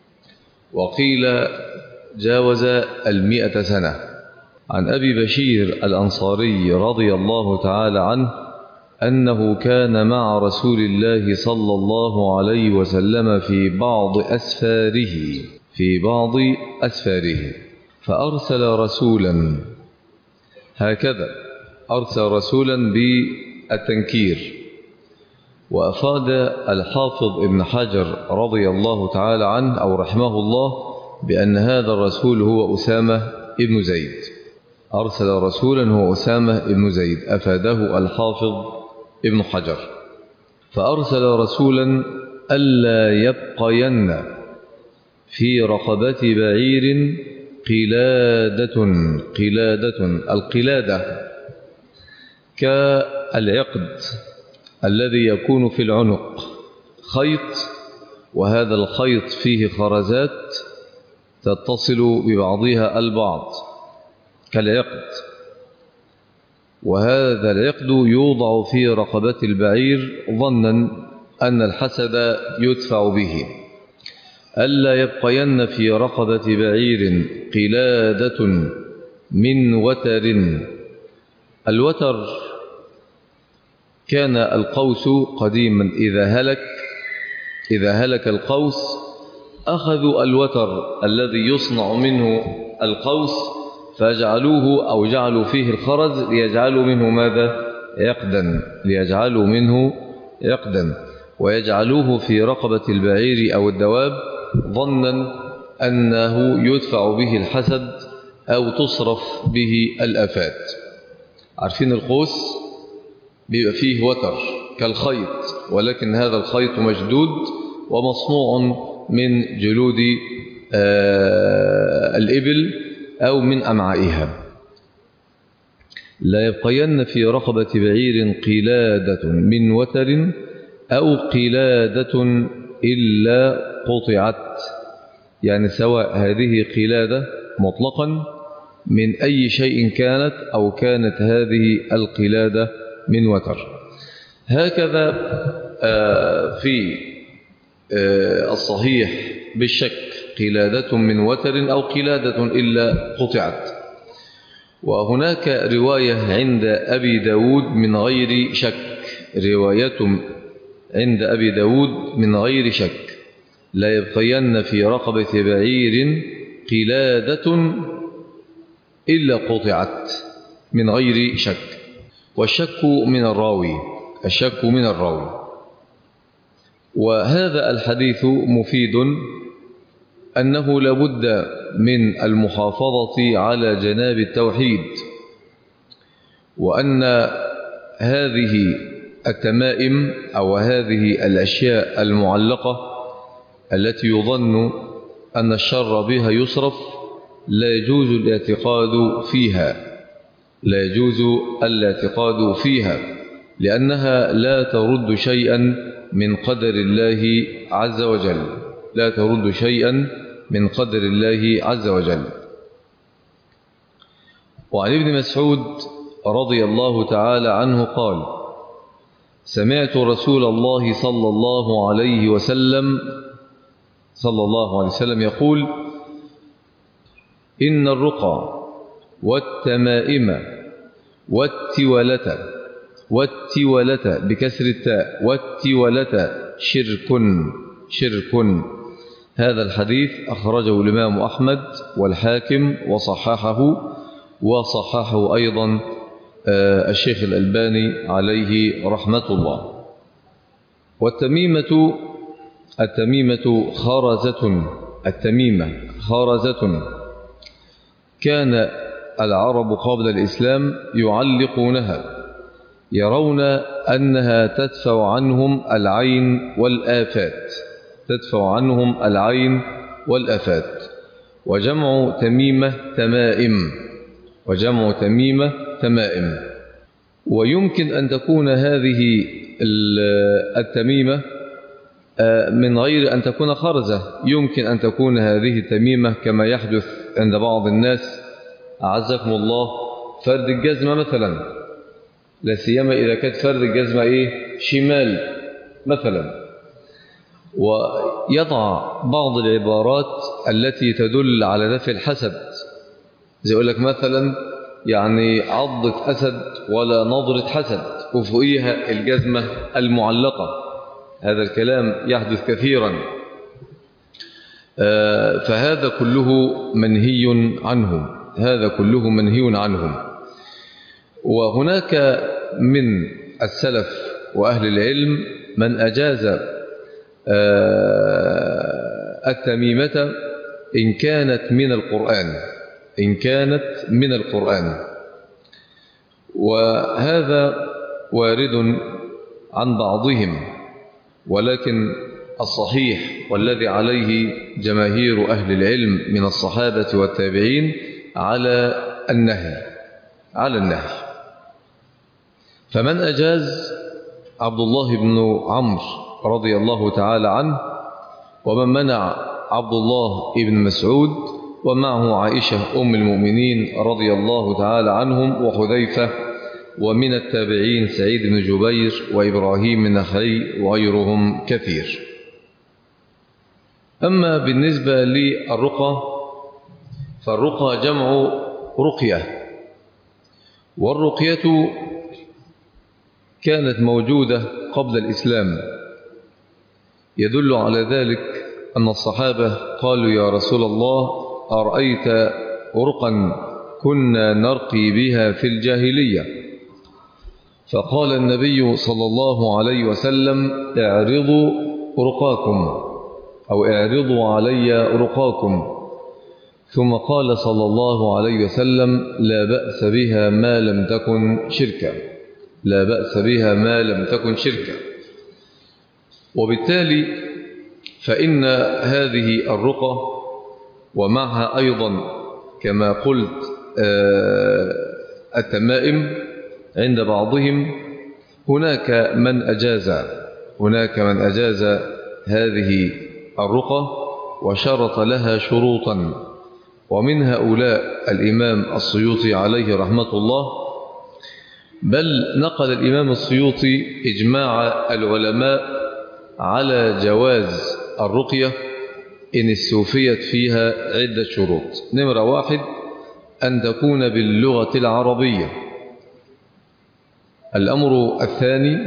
وقيل جاوز المئة سنة. عن أبي بشير الأنصاري رضي الله تعالى عنه أنه كان مع رسول الله صلى الله عليه وسلم في بعض أسفاره في بعض أسفاره فأرسل رسولا، هكذا أرسل رسولا بالتنكير. وأفاد الحافظ ابن حجر رضي الله تعالى عنه أو رحمه الله بأن هذا الرسول هو أسامة ابن زيد. أرسل رسولا هو أسامة ابن زيد، أفاده الحافظ ابن حجر. فأرسل رسولا ألا يبقين في رقبة بعير قلادة. قلادة القلادة كالعقد الذي يكون في العنق، خيط، وهذا الخيط فيه خرزات تتصل ببعضها البعض، كالعقد، وهذا العقد يوضع في رقبة البعير ظنا أن الحسد يدفع به. ألا يبقين في رقبة بعير قلادة من وتر. الوتر كان القوس قديما إذا هلك إذا هلك القوس أخذوا الوتر الذي يصنع منه القوس فجعلوه أو جعلوا فيه الخرز ليجعلوا منه ماذا؟ عقدا ليجعلوا منه عقدا ويجعلوه في رقبة البعير أو الدواب ظنا أنه يدفع به الحسد أو تصرف به الآفات. عارفين القوس بيبقى فيه وتر كالخيط، ولكن هذا الخيط مشدود ومصنوع من جلود آه الإبل أو من أمعائها. لا يبقين في رقبة بعير قلادة من وتر أو قلادة إلا قطعت، يعني سواء هذه قلادة مطلقا من أي شيء كانت أو كانت هذه القلادة من وتر. هكذا في الصحيح بالشك قلادة من وتر أو قلادة إلا قطعت. وهناك رواية عند أبي داود من غير شك، رواية عند أبي داود من غير شك: لا يبقين في رقبة بعير قلادة إلا قطعت، من غير شك. والشك من الراوي الشك من الراوي وهذا الحديث مفيد أنه لابد من المحافظة على جناب التوحيد، وأن هذه التمائم أو هذه الأشياء المعلقة التي يظن أن الشر بها يصرف لا يجوز الاعتقاد فيها لا يجوز الاعتقاد فيها لأنها لا ترد شيئا من قدر الله عز وجل لا ترد شيئا من قدر الله عز وجل. وعن ابن مسعود رضي الله تعالى عنه قال: سمعت رسول الله صلى الله عليه وسلم صلى الله عليه وسلم يقول: إن الرقى والتمائم والتولة والتولة بكسر التاء والتولة شرك شرك. هذا الحديث أخرجه الإمام أحمد والحاكم وصححه وصححه أيضا الشيخ الألباني عليه رحمة الله. والتميمة التميمة خرزة التميمة خرزة كان العرب قبل الإسلام يعلقونها، يرون أنها تدفع عنهم العين والآفات تدفع عنهم العين والآفات. وجمع تميمة تمائم وجمع تميمة تمائم. ويمكن أن تكون هذه التميمة من غير أن تكون خرزة، يمكن أن تكون هذه التميمة كما يحدث عند بعض الناس أعزكم الله فرد الجزمة مثلا، لا سيما إذا كانت فرد الجزمة إيه شمال مثلا، ويضع بعض العبارات التي تدل على دفع الحسد، زي يقول لك مثلا يعني عضة أسد ولا نظرة حسد وفوقيها الجزمة المعلقة. هذا الكلام يحدث كثيرا، فهذا كله منهي عنه هذا كله منهي عنه. وهناك من السلف وأهل العلم من أجاز التميمة إن كانت من القرآن إن كانت من القرآن وهذا وارد عن بعضهم، ولكن الصحيح والذي عليه جماهير أهل العلم من الصحابة والتابعين على النهي على النهي فمن أجاز عبد الله بن عمرو رضي الله تعالى عنه، ومن منع عبد الله بن مسعود، ومعه عائشة أم المؤمنين رضي الله تعالى عنهم وحذيفة، ومن التابعين سعيد بن جبير وإبراهيم النخعي وغيرهم كثير. أما بالنسبة للرقى فالرقى جمع رقية، والرقية كانت موجودة قبل الإسلام. يدل على ذلك أن الصحابة قالوا يا رسول الله أرأيت رقا كنا نرقي بها في الجاهلية؟ فقال النبي صلى الله عليه وسلم اعرضوا رقاكم أو اعرضوا علي رقاكم. ثم قال صلى الله عليه وسلم لا بأس بها ما لم تكن شركا، لا بأس بها ما لم تكن شركا. وبالتالي فإن هذه الرقى ومعها أيضا كما قلت التمائم عند بعضهم، هناك من أجاز هناك من أجاز هذه الرقى وشرط لها شروطا، ومن هؤلاء الإمام السيوطي عليه رحمة الله، بل نقل الإمام السيوطي إجماع العلماء على جواز الرقية إن استوفيت فيها عدة شروط. نمرة واحد أن تكون باللغة العربية. الأمر الثاني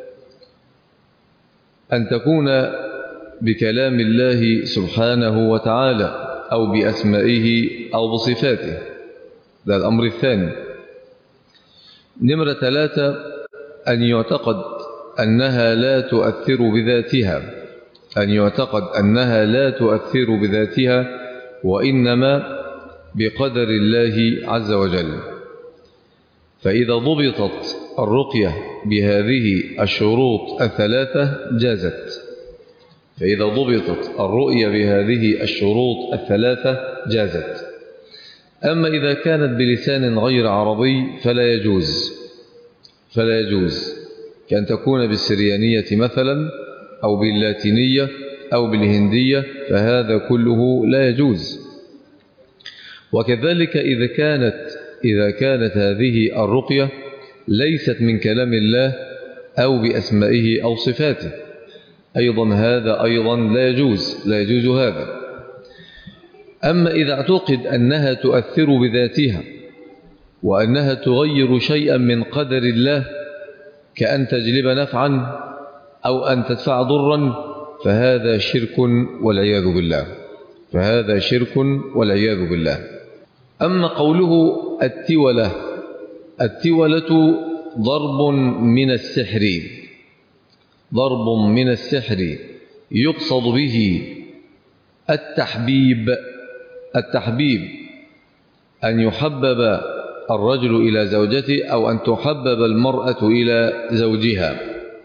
أن تكون بكلام الله سبحانه وتعالى أو بأسمائه أو بصفاته، ده الأمر الثاني. نمرة ثلاثة أن يعتقد أنها لا تؤثر بذاتها، أن يعتقد أنها لا تؤثر بذاتها وإنما بقدر الله عز وجل. فإذا ضبطت الرقية بهذه الشروط الثلاثة جازت، فإذا ضبطت الرؤية بهذه الشروط الثلاثة جازت. أما إذا كانت بلسان غير عربي فلا يجوز فلا يجوز كأن تكون بالسريانية مثلا أو باللاتينية أو بالهندية، فهذا كله لا يجوز. وكذلك إذا كانت إذا كانت هذه الرقية ليست من كلام الله أو بأسمائه أو صفاته، أيضا هذا أيضا لا يجوز لا يجوز هذا. أما إذا اعتقد أنها تؤثر بذاتها وأنها تغير شيئا من قدر الله كأن تجلب نفعا أو أن تدفع ضرا، فهذا شرك والعياذ بالله فهذا شرك والعياذ بالله. أما قوله التولة، التولة ضرب من السحر ضرب من السحر يقصد به التحبيب التحبيب أن يحبب الرجل إلى زوجته أو أن تحبب المرأة إلى زوجها.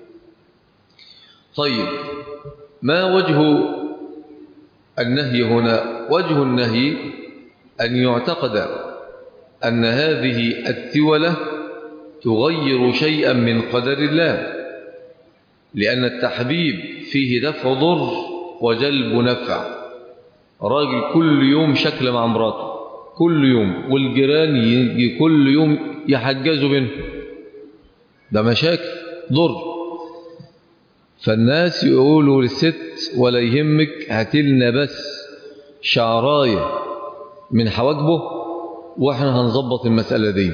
طيب، ما وجه النهي هنا؟ وجه النهي أن يعتقد أن هذه التولة تغير شيئا من قدر الله، لأن التحبيب فيه دفع ضر وجلب نفع. راجل كل يوم شكل مع امراته كل يوم، والجيران يجي كل يوم يحجزوا بينه، ده مشاكل ضر. فالناس يقولوا للست ولا يهمك هاتلنا بس شعراية من حواجبه واحنا هنظبط المسألة دي.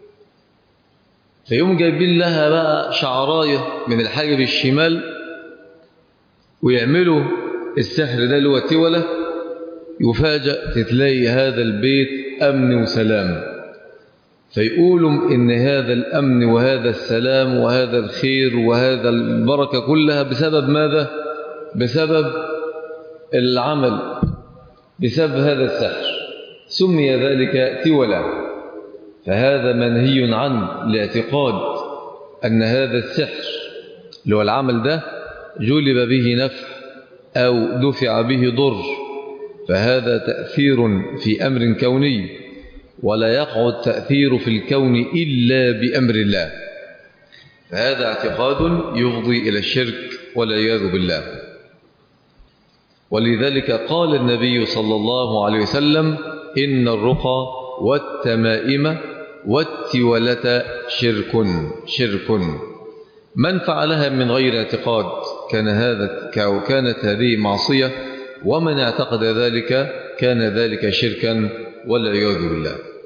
فيوم جايبين لها بقى شعراية من الحاجب الشمال ويعملوا السحر ده اللي هو التولة، يفاجأ تتلاقي هذا البيت أمن وسلام. فيقولوا إن هذا الأمن وهذا السلام وهذا الخير وهذا البركة كلها بسبب ماذا؟ بسبب العمل، بسبب هذا السحر، سمي ذلك تولة. فهذا منهي عنه لاعتقاد أن هذا السحر اللي هو العمل ده جلب به نفع أو دفع به ضر، فهذا تأثير في أمر كوني، ولا يقع التأثير في الكون إلا بأمر الله. فهذا اعتقاد يفضي إلى الشرك والعياذ بالله. ولذلك قال النبي صلى الله عليه وسلم إن الرقى والتمائم والتولة شرك شرك من فعلها من غير اعتقاد كان هذا كانت هذه معصية، ومن اعتقد ذلك كان ذلك شركا والعياذ بالله.